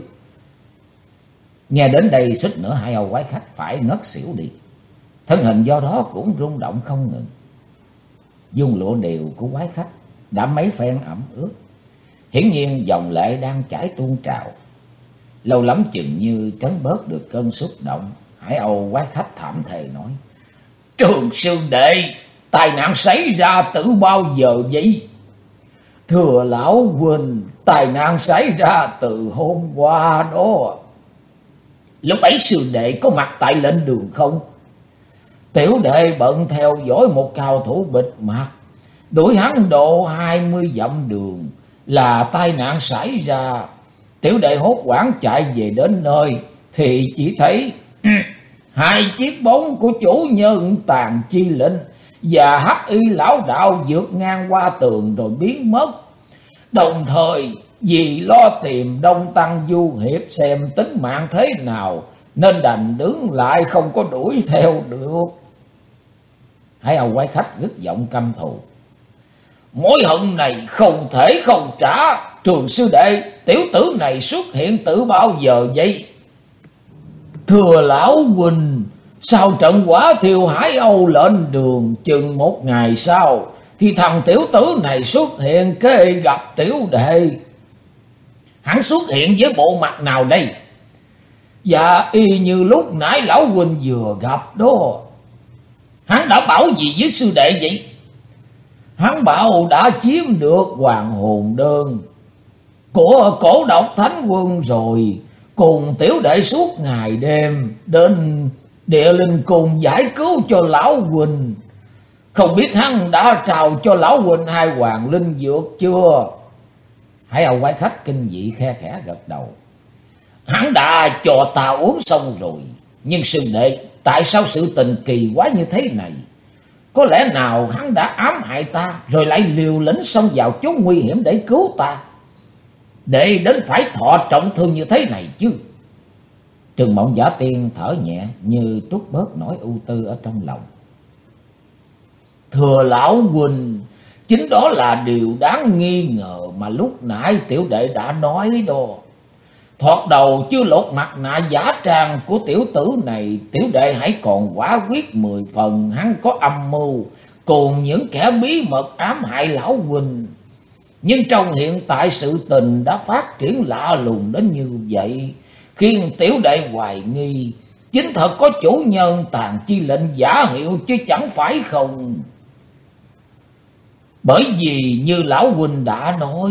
Nghe đến đây suýt nữa Hải Âu quái khách phải ngất xỉu đi. Thân hình do đó cũng rung động không ngừng. Dung lụa điều của quái khách đã mấy phen ẩm ướt. Hiển nhiên dòng lệ đang chảy tuôn trào. Lâu lắm chừng như trấn bớt được cơn xúc động, Hải Âu quái khách thảm thề nói. Trường sư đệ, tai nạn xảy ra từ bao giờ vậy? Thưa lão huynh, tai nạn xảy ra từ hôm qua đó. Lúc ấy sư đệ có mặt tại lệnh đường không? Tiểu đệ bận theo dõi một cao thủ bịt mặt, đuổi hắn độ 20 dặm đường là tai nạn xảy ra. Tiểu đệ hốt hoảng chạy về đến nơi thì chỉ thấy hai chiếc bóng của chủ nhân Tàn Chi Lệnh và Hắc Y lão đạo vượt ngang qua tường rồi biến mất. Đồng thời vì lo tìm Đông Tăng du hiệp xem tính mạng thế nào nên đành đứng lại không có đuổi theo được. Hải Âu quái khách rất giọng căm thù. Mối hận này không thể không trả. Trường sư đệ, tiểu tử này xuất hiện từ bao giờ vậy? Thưa lão huynh, sau trận quả thiêu Hải Âu Lệnh Đường chừng một ngày sau thì thằng tiểu tử này xuất hiện kế gặp tiểu đệ. Hắn xuất hiện với bộ mặt nào đây? Dạ y như lúc nãy lão huynh vừa gặp đó. Hắn đã bảo gì với sư đệ vậy? Hắn bảo đã chiếm được Hoàng Hồn Đơn của Cổ Độc Thánh Quân rồi, cùng tiểu đệ suốt ngày đêm đến Địa Linh Cung giải cứu cho lão huynh. Không biết hắn đã trao cho lão huynh 2 hoàng linh dược chưa? Hải Âu quái khách kinh dị khe khẽ gật đầu. Hắn đã cho ta uống xong rồi. Nhưng sư đệ, tại sao sự tình kỳ quá như thế này? Có lẽ nào hắn đã ám hại ta rồi lại liều lĩnh xông vào chốn nguy hiểm để cứu ta, để đến phải thọ trọng thương như thế này chứ? Trường Mộng Giả Tiên thở nhẹ như trút bớt nỗi ưu tư ở trong lòng. Thưa lão huynh, chính đó là điều đáng nghi ngờ mà lúc nãy tiểu đệ đã nói đó. Thoạt đầu chưa lột mặt nạ giả trang của tiểu tử này, tiểu đệ hãy còn quả quyết 10 phần hắn có âm mưu cùng những kẻ bí mật ám hại lão huynh. Nhưng trong hiện tại sự tình đã phát triển lạ lùng đến như vậy, khiến tiểu đệ hoài nghi chính thật có chủ nhân Tàn Chi Lệnh giả hiệu chứ chẳng phải không. Bởi vì như lão huynh đã nói,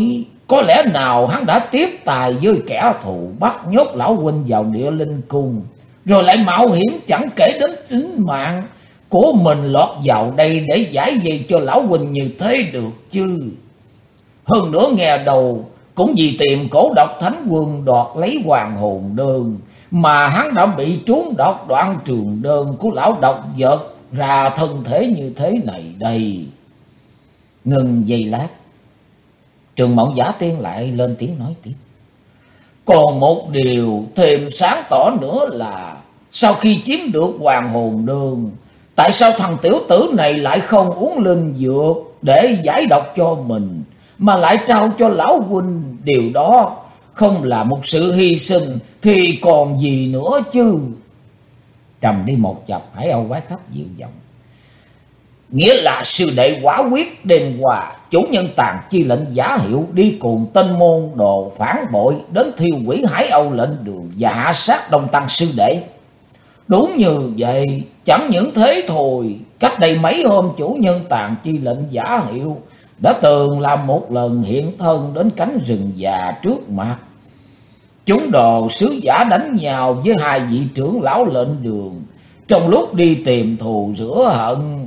Có lẽ nào hắn đã tiếp tài với kẻ thù, bắt nhốt lão huynh vào địa linh cung, rồi lại mạo hiểm chẳng kể đến tính mạng của mình lọt vào đây để giải vây cho lão huynh như thế được chứ. Hơn nữa nghe đầu cũng vì tìm Cổ Độc Thánh Quân đoạt lấy hoàng hồn đơn, mà hắn đã bị trúng độc đoạn trường đơn của lão độc vật ra thân thể như thế này đây. Ngừng giây lát, Trường Mộng Giả Tiên lại lên tiếng nói tiếp. Còn một điều thêm sáng tỏ nữa là, sau khi chiếm được hoàng hồn đơn, tại sao thằng tiểu tử này lại không uống linh dược để giải độc cho mình, mà lại trao cho lão huynh? Điều đó không là một sự hy sinh thì còn gì nữa chứ. Trầm đi một chập, Hải Âu Quái Khách dịu giọng. Nghĩa là sư đệ quả quyết đêm qua chủ nhân Tàn Chi lệnh giả hiệu đi cùng tên môn đồ phản bội đến thiêu hủy Hải Âu lệnh đường và hạ sát Đông Tăng sư đệ. Đúng như vậy, chẳng những thế thôi, cách đây mấy hôm chủ nhân Tàn Chi lệnh giả hiệu đã từng làm một lần hiện thân đến cánh rừng già trước mặt. Chúng đồ sứ giả đánh nhau với hai vị trưởng lão lệnh đường trong lúc đi tìm thù rửa hận.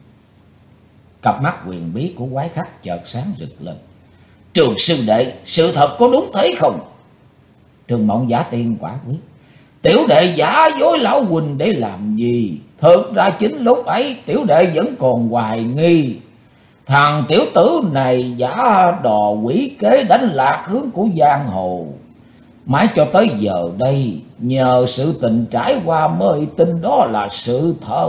Cặp mắt huyền bí của Quái Khách chợt sáng rực lên. Trường sư đệ, sự thật có đúng thế không? Trường Mộng Giả Tiên quả quyết. Tiểu đệ giả dối lão huynh để làm gì? Thực ra chính lúc ấy tiểu đệ vẫn còn hoài nghi thằng tiểu tử này giả đò quỷ kế đánh lạc hướng của giang hồ. Mãi cho tới giờ đây, nhờ sự tình trải qua mới tin đó là sự thật.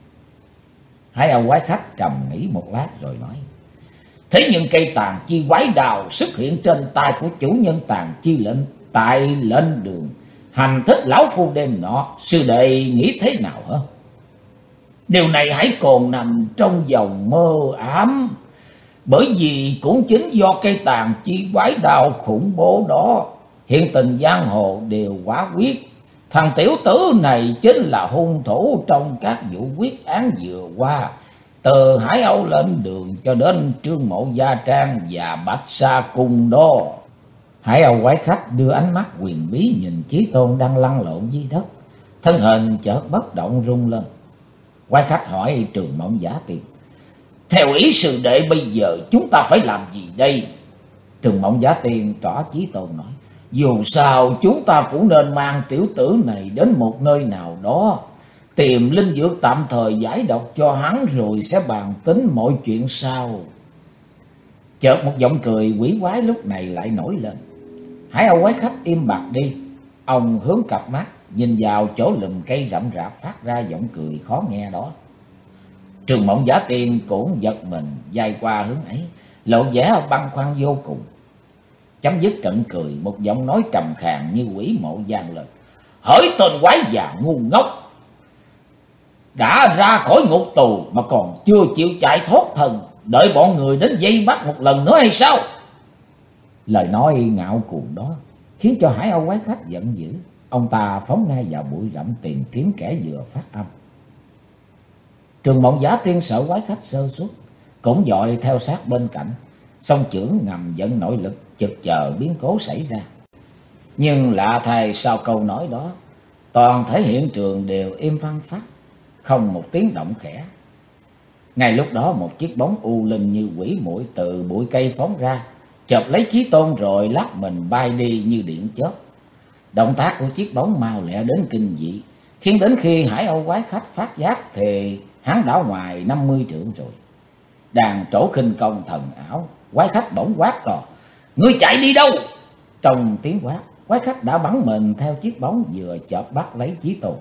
Hải Âu Quái Khách trầm nghĩ một lát rồi nói. Thế nhưng cây Tàn Chi quái đào xuất hiện trên tay của chủ nhân Tàn Chi lệnh tại lệnh đường hành thích lão phu đêm nọ, sư đệ nghĩ thế nào hả? Điều này hãy còn nằm trong vòng mơ ám, bởi vì cũng chính do cây Tàn Chi quái đào khủng bố đó, hiện tình giang hồ đều quả quyết thằng tiểu tử này chính là hung thủ trong các vụ quyết án vừa qua, từ Hải Âu lên đường cho đến Trương Mộ Gia Trang và Bạch Sa Cung đó. Hải Âu Quái Khách đưa ánh mắt huyền bí nhìn Chí Tôn đang lăn lộn dưới đất, thân hình chợt bất động rung lên. Quái Khách hỏi Trường Mộng Giả Tiên. Theo ý sư đệ bây giờ chúng ta phải làm gì đây? Trường Mộng Giả Tiên trỏ Chí Tôn nói. Dù sao chúng ta cũng nên mang tiểu tử này đến một nơi nào đó, tìm linh dược tạm thời giải độc cho hắn, rồi sẽ bàn tính mọi chuyện sau. Chợt một giọng cười quỷ quái lúc này lại nổi lên. Hải Âu Quái Khách im bặt đi. Ông hướng cặp mắt nhìn vào chỗ lùm cây rậm rạp phát ra giọng cười khó nghe đó. Trường Mộng Giả Tiên cũng giật mình, dài qua hướng ấy, lộ vẻ băn khoăn vô cùng. Chấm dứt trận cười, một giọng nói trầm khàn như quỷ mộ vang lên. Hỡi tên quái già ngu ngốc, đã ra khỏi ngục tù mà còn chưa chịu chạy thoát thân, đợi bọn người đến vây bắt một lần nữa hay sao? Lời nói ngạo cuồng đó khiến cho Hải Âu Quái Khách giận dữ. Ông ta phóng ngay vào bụi rậm tìm kiếm kẻ vừa phát âm. Trường Mộng Giả Tiên sợ Quái Khách sơ suất, cũng dội theo sát bên cạnh, song chưởng ngầm dẫn nội lực chực chờ biến cố xảy ra. Nhưng lạ thay, sau câu nói đó, toàn thể hiện trường đều im phăng phắc, không một tiếng động khẽ. Ngay lúc đó một chiếc bóng u linh như quỷ muội từ bụi cây phóng ra, chộp lấy Chí Tôn rồi lắc mình bay đi như điện chớp. Động tác của chiếc bóng mau lẹ đến kinh dị, khiến đến khi Hải Âu Quái Khách phát giác thì hắn đã ngoài 50 trượng rồi. Đàn trổ khinh công thần ảo, Quái Khách bỗng quát to. Ngươi chạy đi đâu? Trong tiếng quát, Quái Khách đã bắn mình theo chiếc bóng vừa chộp bắt lấy Chí Tôn.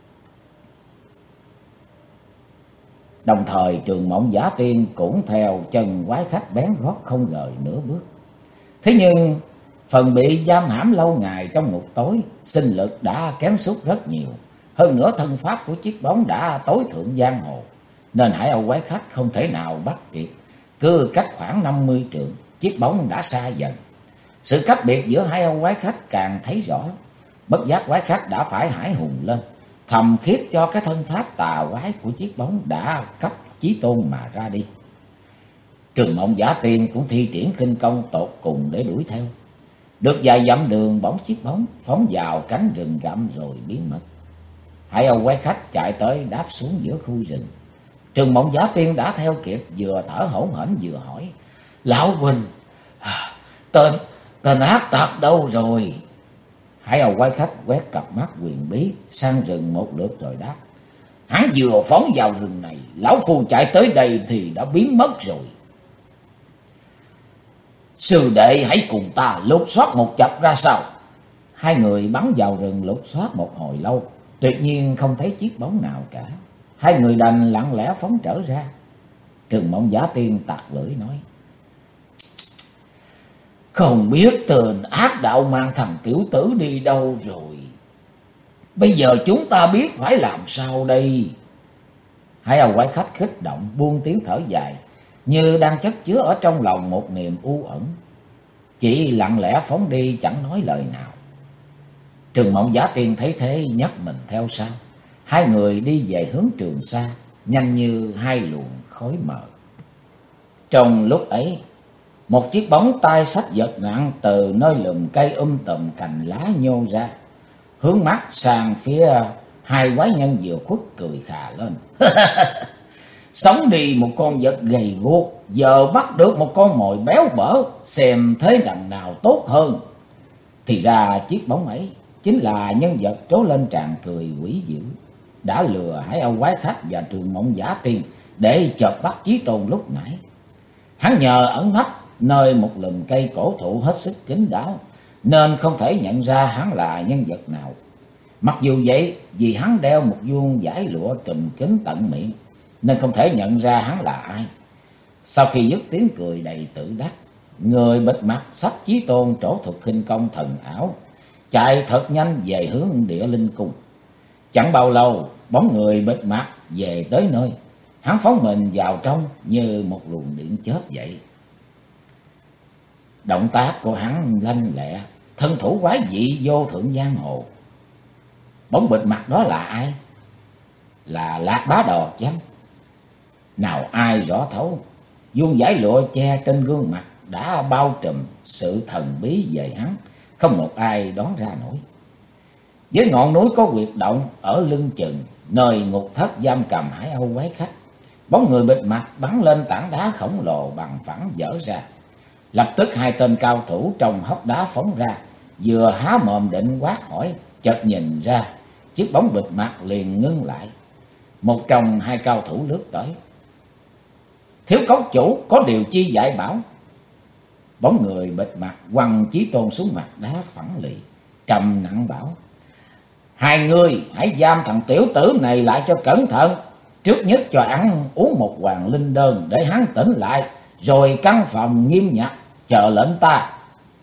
Đồng thời Trường Mộng Giả Tiên cũng theo chân Quái Khách bén gót không rời nửa bước. Thế nhưng phần bị giam hãm lâu ngày trong ngục tối, sinh lực đã kém sút rất nhiều. Hơn nữa thân pháp của chiếc bóng đã tối thượng giang hồ, nên Hải Âu Quái Khách không thể nào bắt kịp. Cứ cách khoảng 50 trượng, chiếc bóng đã xa dần. Sự cách biệt giữa Hải Âu Quái Khách càng thấy rõ. Bất giác Quái Khách đã phải hãi hùng lên, thầm khiếp cho cái thân pháp tà quái của chiếc bóng đã cấp Chí Tôn mà ra đi. Trường Mộng Giả Tiên cũng thi triển khinh công tột cùng để đuổi theo. Được vài dặm đường, bỗng chiếc bóng phóng vào cánh rừng rậm rồi biến mất. Hải Âu quái khách chạy tới đáp xuống giữa khu rừng. Trường Mộng Giả Tiên đã theo kịp, vừa thở hổn hển vừa hỏi: Lão huynh, tên ác tặc đâu rồi? Hải Âu quái khách quét cặp mắt huyền bí sang rừng một lượt rồi đáp: Hắn vừa phóng vào rừng này, lão phu chạy tới đây thì đã biến mất rồi. Sư đệ hãy cùng ta lục soát một chập ra sao? Hai người bắn vào rừng lục soát một hồi lâu, tuyệt nhiên không thấy chiếc bóng nào cả. Hai người đành lặng lẽ phóng trở ra. Trường Mộng Giả Tiên tặc lưỡi nói: Không biết tên ác đạo mang thằng tiểu tử đi đâu rồi. Bây giờ chúng ta biết phải làm sao đây? Hai ông quái khách kích động buông tiếng thở dài, như đang chất chứa ở trong lòng một niềm u ẩn. Chỉ lặng lẽ phóng đi chẳng nói lời nào. Trường Mộng Giả Tiên thấy thế nhấc mình theo sau. Hai người đi về hướng Trường Sa, nhanh như hai luồng khói mờ. Trong lúc ấy, một chiếc bóng tay xách vật nặng từ nơi lùm cây tùm cành lá nhô ra, hướng mắt sang phía hai quái nhân vừa khuất, cười khà lên. Sống đi một con vật gầy guộc, giờ bắt được một con mồi béo bở, xem thế đằng nào tốt hơn. Thì ra chiếc bóng ấy chính là nhân vật trố lên tràn cười quỷ dữ, đã lừa Hải Âu quái khách và Trường Mộng Giả Tiên để chợp bắt Chí Tôn lúc nãy. Hắn nhờ ẩn nấp nơi một lùm cây cổ thụ hết sức kín đáo, nên không thể nhận ra hắn là nhân vật nào. Mặc dù vậy, vì hắn đeo một vuông vải lụa trùm kín tận miệng, nên không thể nhận ra hắn là ai. Sau khi dứt tiếng cười đầy tự đắc, người bịt mặt xách Chí Tôn trổ thuật khinh công thần ảo, chạy thật nhanh về hướng Địa Linh Cung. Chẳng bao lâu, bóng người bịt mặt về tới nơi. Hắn phóng mình vào trong như một luồng điện chớp vậy. Động tác của hắn lanh lẹ, thân thủ quái dị vô thượng giang hồ. Bóng bịt mặt đó là ai? Là Lạc Bá Đò chăng? Nào ai rõ thấu, vuông vải lụa che trên gương mặt đã bao trùm sự thần bí về hắn, không một ai đoán ra nổi. Với ngọn núi có huyệt động ở lưng chừng, nơi ngục thất giam cầm Hải Âu quái khách, bóng người bịt mặt bắn lên tảng đá khổng lồ bằng phẳng dở ra. Lập tức hai tên cao thủ trong hốc đá phóng ra, vừa há mồm định quát hỏi, chợt nhìn ra, chiếc bóng bịt mặt liền ngưng lại. Một trong hai cao thủ lướt tới. Thiếu cốc chủ có điều chi dạy bảo? Bóng người bịt mặt quăng Chí Tôn xuống mặt đá phẳng lì, trầm nặng bảo: Hai người hãy giam thằng tiểu tử này lại cho cẩn thận. Trước nhất cho ăn uống một hoàng linh đơn để hắn tỉnh lại, rồi căn phòng nghiêm nhặt chờ lệnh ta.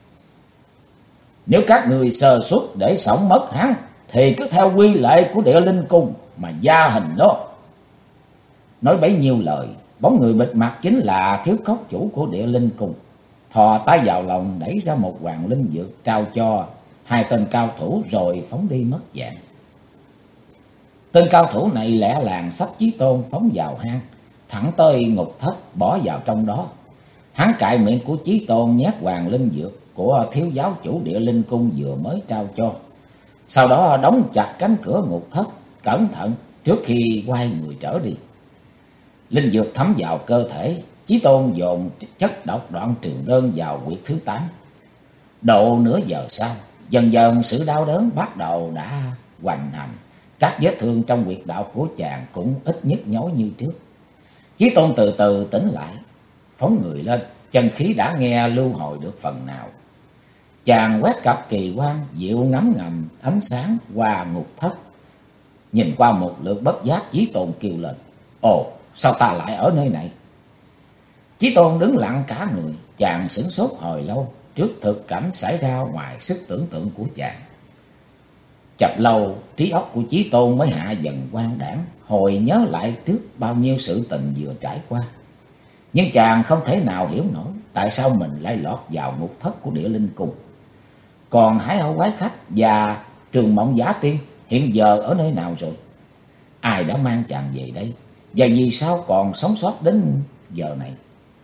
Nếu các người sơ suất để sống mất hắn, thì cứ theo quy lệ của Địa Linh Cung mà gia hình đó. Nói bấy nhiêu lời, bóng người bịt mặt chính là thiếu cốc chủ của Địa Linh Cung. Thò tay vào lòng đẩy ra một hoàng linh dược trao cho hai tên cao thủ, rồi phóng đi mất dạng. Tên cao thủ này lẹ làng xách Chí Tôn phóng vào hang, thẳng tới ngục thất bỏ vào trong đó. Hắn cạy miệng của Chí Tôn nhét hoàng linh dược của thiếu giáo chủ Địa Linh Cung vừa mới trao cho. Sau đó đóng chặt cánh cửa ngục thất cẩn thận trước khi quay người trở đi. Linh dược thấm vào cơ thể, Chí Tôn dồn chất độc Đoạn Trường Đơn vào huyệt thứ 8. Độ nửa giờ sau, dần dần sự đau đớn bắt đầu đã hoành hành. Các vết thương trong huyệt đạo của chàng cũng ít nhức nhối như trước. Chí Tôn từ từ tỉnh lại, phóng người lên, chân khí đã nghe lưu hồi được phần nào. Chàng quét cặp kỳ quan dịu ngắm ngầm ánh sáng qua ngục thất. Nhìn qua một lượt bất giác, Chí Tôn kêu lên: Ồ, sao ta lại ở nơi này? Chí Tôn đứng lặng cả người, chàng sửng sốt hồi lâu trước thực cảnh xảy ra ngoài sức tưởng tượng của chàng. Chập lâu, trí óc của Chí Tôn mới hạ dần quang đãng, hồi nhớ lại trước bao nhiêu sự tình vừa trải qua. Nhưng chàng không thể nào hiểu nổi tại sao mình lại lọt vào ngục thất của Địa Linh Cung. Còn Hải Âu quái khách và Trường Mộng Giả Tiên hiện giờ ở nơi nào rồi? Ai đã mang chàng về đây? Và vì sao còn sống sót đến giờ này?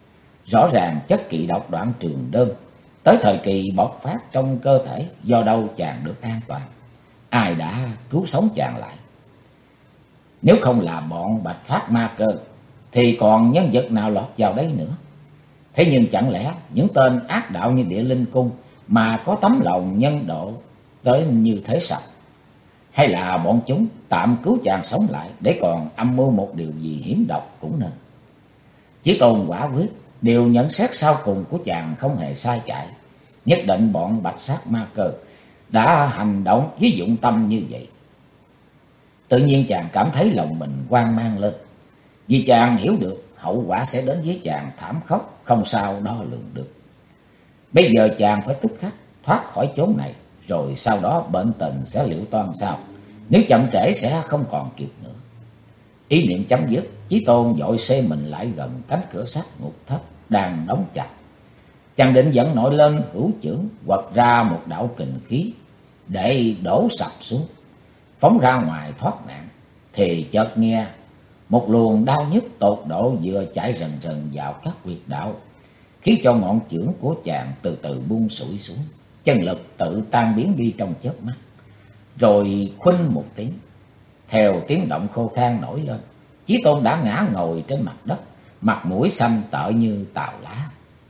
Rõ ràng chất kỵ độc đoạn trường đơn tới thời kỳ bộc phát trong cơ thể, do đâu chàng được an toàn? Ai đã cứu sống chàng lại? Nếu không là bọn Bạch Phát Ma Cơ thì còn nhân vật nào lọt vào đây nữa? Thế nhưng chẳng lẽ những tên ác đạo như Địa Linh Cung mà có tấm lòng nhân độ tới như thế sao? Hay là bọn chúng tạm cứu chàng sống lại để còn âm mưu một điều gì hiểm độc cũng nên. Chí Tôn quả quyết điều nhận xét sau cùng của chàng không hề sai chạy. Nhất định bọn Bạch Sát Ma Cơ đã hành động với dụng tâm như vậy. Tự nhiên chàng cảm thấy lòng mình hoang mang lên, vì chàng hiểu được hậu quả sẽ đến với chàng thảm khốc không sao đo lường được. Bây giờ chàng phải tức khắc thoát khỏi chốn này, rồi sau đó bệnh tình sẽ liệu toan sao. Nếu chậm trễ sẽ không còn kịp nữa. Ý niệm chấm dứt, Chí Tôn vội xê mình lại gần cánh cửa sắt ngục thất đang đóng chặt. Chàng định dẫn nổi lên hữu chưởng quật ra một đạo kình khí để đổ sập xuống, phóng ra ngoài thoát nạn, thì chợt nghe một luồng đau nhức tột độ vừa chạy rần rần vào các huyệt đạo, khiến cho ngọn chưởng của chàng từ từ buông sủi xuống, chân lực tự tan biến đi trong chớp mắt. Rồi khuynh một tiếng, theo tiếng động khô khan nổi lên, Chí Tôn đã ngã ngồi trên mặt đất, mặt mũi xanh tợi như tàu lá.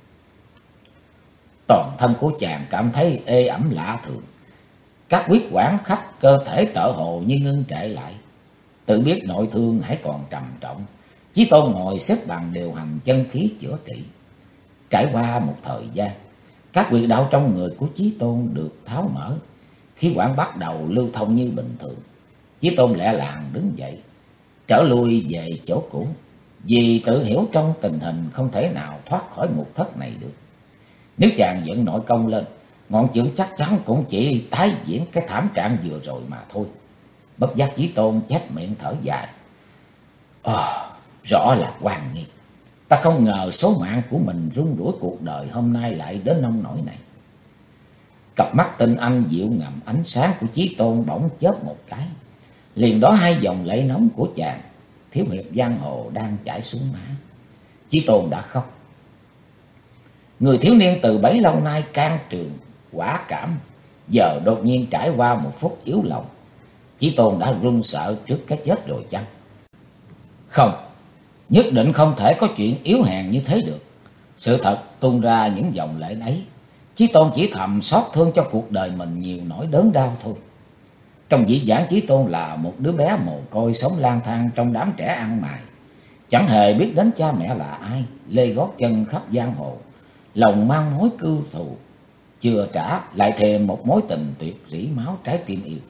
Toàn thân của chàng cảm thấy ê ẩm lạ thường, các huyết quản khắp cơ thể tựa hồ như ngưng trệ lại. Tự biết nội thương hãy còn trầm trọng, Chí Tôn ngồi xếp bằng điều hành chân khí chữa trị. Trải qua một thời gian, các huyệt đạo trong người của Chí Tôn được tháo mở, khí quản bắt đầu lưu thông như bình thường. Chí Tôn lẹ làng đứng dậy, trở lui về chỗ cũ, vì tự hiểu trong tình hình không thể nào thoát khỏi ngục thất này được. Nếu chàng dẫn nội công lên, ngọn chưởng chắc chắn cũng chỉ tái diễn cái thảm trạng vừa rồi mà thôi. Bất giác Chí Tôn chép miệng thở dài. Rõ là oan nghiệt. Ta không ngờ số mạng của mình rung rủi cuộc đời hôm nay lại đến nông nỗi này. Cặp mắt tinh anh dịu ngầm ánh sáng của Chí Tôn bỗng chớp một cái. Liền đó hai dòng lệ nóng của chàng thiếu hiệp giang hồ đang chảy xuống má. Chí Tôn đã khóc. Người thiếu niên từ bấy lâu nay can trường quả cảm, giờ đột nhiên trải qua một phút yếu lòng. Chí Tôn đã run sợ trước cái chết rồi chăng? Không, nhất định không thể có chuyện yếu hèn như thế được. Sự thật tuôn ra những dòng lệ ấy, Chí Tôn chỉ thầm xót thương cho cuộc đời mình nhiều nỗi đớn đau thôi. Trong dĩ vãng, Chí Tôn là một đứa bé mồ côi sống lang thang trong đám trẻ ăn mày, chẳng hề biết đến cha mẹ là ai, lê gót chân khắp giang hồ, lòng mang mối cưu thù, chưa trả lại thêm một mối tình tuyệt rỉ máu trái tim yêu.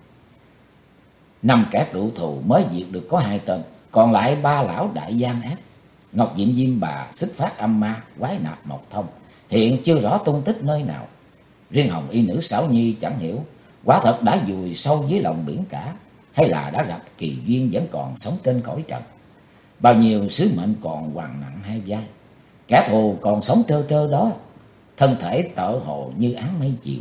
5 kẻ cựu thù mới diệt được có 2 tên, còn lại 3 lão đại gian ác. Ngọc Diệm Diêm Bà, Xích Phát Âm Ma, Quái Nạp Mộc Thông hiện chưa rõ tung tích nơi nào. Riêng Hồng Y Nữ Xảo Nhi chẳng hiểu quả thật đã vùi sâu dưới lòng biển cả, hay là đã gặp kỳ duyên vẫn còn sống trên cõi trần. Bao nhiêu sứ mệnh còn quằn nặng hai vai, kẻ thù còn sống trơ trơ đó, thân thể tợ hồ như áng mây chiều.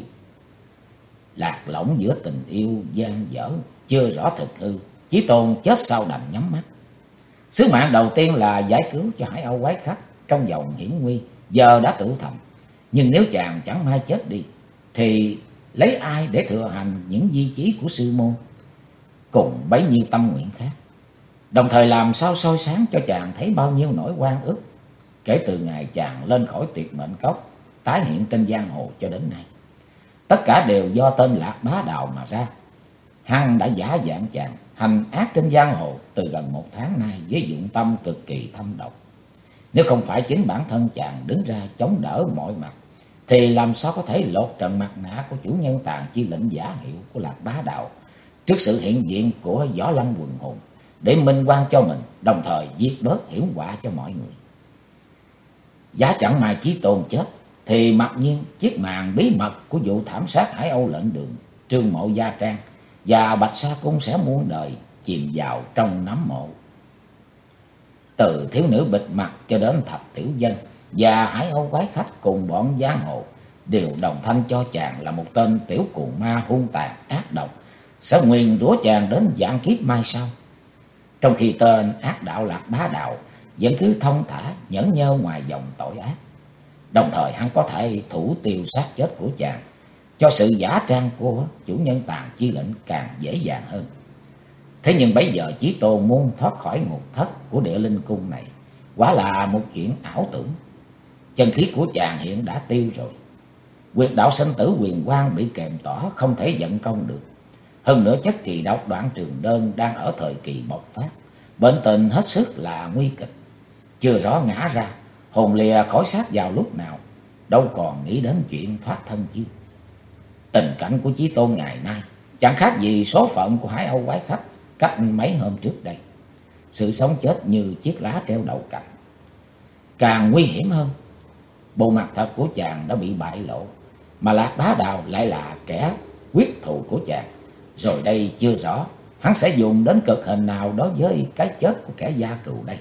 Lạc lõng giữa tình yêu gian dở, chưa rõ thực hư, Chí Tôn chết sau đành nhắm mắt. Sứ mạng đầu tiên là giải cứu cho Hải Âu Quái Khách trong vòng hiểm nguy, giờ đã tự thành. Nhưng nếu chàng chẳng may chết đi, thì lấy ai để thừa hành những di chí của sư môn, cùng bấy nhiêu tâm nguyện khác. Đồng thời làm sao soi sáng cho chàng thấy bao nhiêu nỗi oan ức kể từ ngày chàng lên khỏi Tuyệt Mệnh Cốc, tái hiện trên giang hồ cho đến nay. Tất cả đều do tên Lạc Bá Đạo mà ra. Hắn đã giả dạng chàng hành ác trên giang hồ từ gần 1 tháng nay với dụng tâm cực kỳ thâm độc. Nếu không phải chính bản thân chàng đứng ra chống đỡ mọi mặt, thì làm sao có thể lột trần mặt nạ của chủ nhân Tàn Chi Lệnh giả hiệu của Lạc Bá Đạo trước sự hiện diện của Võ Lâm quần hùng, để minh oan cho mình, đồng thời diệt bớt hiểm họa cho mọi người. Giá chẳng may Chí Tôn chết, thì mặc nhiên chiếc màn bí mật của vụ thảm sát Hải Âu Lệnh Đường, Trương Mộ Gia Trang và Bạch Sa Cung sẽ muôn đời chìm vào trong nấm mộ. Từ thiếu nữ bịt mặt cho đến Thập Tiểu Dân và Hải Âu Quái Khách cùng bọn giang hồ đều đồng thanh cho chàng là một tên tiểu cuồng ma hung tàn ác độc, sẽ nguyền rủa chàng đến vạn kiếp mai sau. Trong khi tên ác đạo Lạc Bá Đạo vẫn cứ thông thả nhẫn nhơ ngoài dòng tội ác, Đồng thời hắn có thể thủ tiêu xác chết của chàng, cho sự giả trang của chủ nhân Tàn Chi lệnh càng dễ dàng hơn. Thế nhưng bây giờ Chí Tôn muốn thoát khỏi ngục thất của Địa Linh Cung này quả là một chuyện ảo tưởng. Chân khí của chàng hiện đã tiêu rồi. Quyệt đạo sinh tử huyền quang bị kềm tỏa, không thể vận công được. Hơn nữa chất kỳ độc Đoạn Trường Đơn đang ở thời kỳ bộc phát, bệnh tình hết sức là nguy kịch. Chưa rõ ngã ra, hồn lìa khỏi xác vào lúc nào, đâu còn nghĩ đến chuyện thoát thân chứ. Tình cảnh của Chí Tôn ngày nay chẳng khác gì số phận của Hải Âu quái khách cách mấy hôm trước đây. Sự sống chết như chiếc lá treo đầu cành. Càng nguy hiểm hơn, bộ mặt thật của chàng đã bị bại lộ, mà Lạc Bá Đào lại là kẻ quyết thù của chàng. Rồi đây chưa rõ hắn sẽ dùng đến cực hình nào đối với cái chết của kẻ gia cừu đây.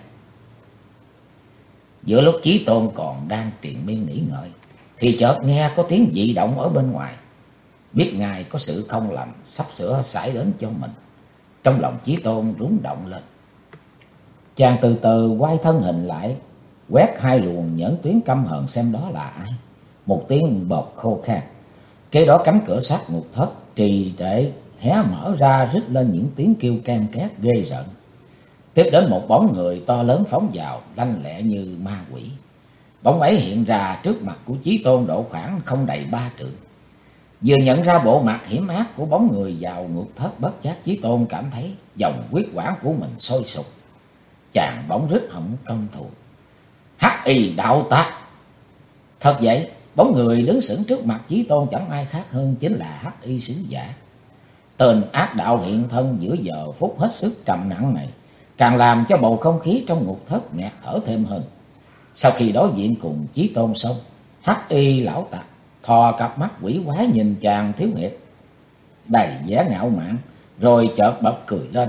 Giữa lúc Chí Tôn còn đang triền miên nghĩ ngợi, thì chợt nghe có tiếng dị động ở bên ngoài. Biết ngài có sự không lành sắp sửa xảy đến cho mình, trong lòng Chí Tôn rúng động lên. Chàng từ từ quay thân hình lại, quét hai luồng nhẫn tuyến căm hờn xem đó là ai. Một tiếng bọt khô khan, kế đó cánh cửa sắt ngục thất trì trệ hé mở ra, rít lên những tiếng kêu ken két ghê rợn. Tiếp đến một bóng người to lớn phóng vào, lanh lẹ như ma quỷ. Bóng ấy hiện ra trước mặt của Chí Tôn độ khoảng không đầy 3 trượng. Vừa nhận ra bộ mặt hiểm ác của bóng người vào ngục thất, bất giác Chí Tôn cảm thấy dòng huyết quản của mình sôi sục. Chàng bỗng rít họng căm thù: Hắc Y đạo tặc! Thật vậy, bóng người đứng sững trước mặt Chí Tôn chẳng ai khác hơn chính là Hắc Y sứ giả. Tên ác đạo hiện thân giữa giờ phút hết sức trầm nặng này càng làm cho bầu không khí trong ngục thất nghẹt thở thêm hơn. Sau khi đối diện cùng Chí Tôn xong, Hắc Y lão tặc thò cặp mắt quỷ quái nhìn chàng thiếu hiệp đầy vẻ ngạo mạn, rồi chợt bật cười lên: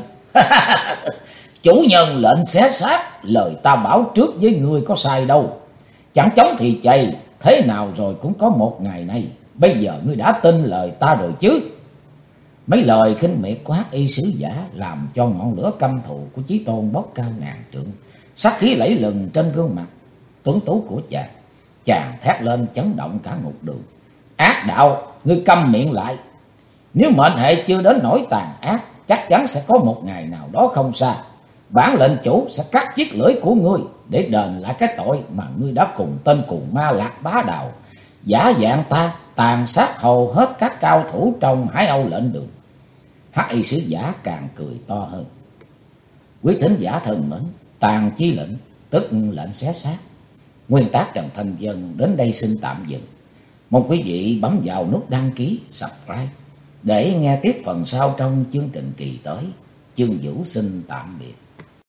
Chủ nhân lệnh xé xác, lời ta bảo trước với ngươi có sai đâu. Chẳng chống thì chày, thế nào rồi cũng có một ngày này. Bây giờ ngươi đã tin lời ta rồi chứ? Mấy lời khinh miệt của Hắc Y sứ giả làm cho ngọn lửa căm thù của Chí Tôn bốc cao ngàn trượng, sát khí lẫy lừng trên gương mặt tuấn tú của chàng. Chàng thét lên chấn động cả ngục đường: Ác đạo, ngươi câm miệng lại! Nếu mệnh hệ chưa đến nỗi tàn ác, chắc chắn sẽ có một ngày nào đó không xa, bản lệnh chủ sẽ cắt chiếc lưỡi của ngươi để đền lại cái tội mà ngươi đã cùng tên cùng ma Lạc Bá Đào giả dạng ta tàn sát hầu hết các cao thủ trong Hải Âu lệnh đường. Hắc Y sứ giả càng cười to hơn. Quý thính giả thân mến, Tàn Chi lệnh tức lệnh xé xác, nguyên tác Trần Thanh Vân đến đây xin tạm dừng. Mong quý vị bấm vào nút đăng ký, subscribe để nghe tiếp phần sau trong chương trình kỳ tới. Chương Vũ xin tạm biệt.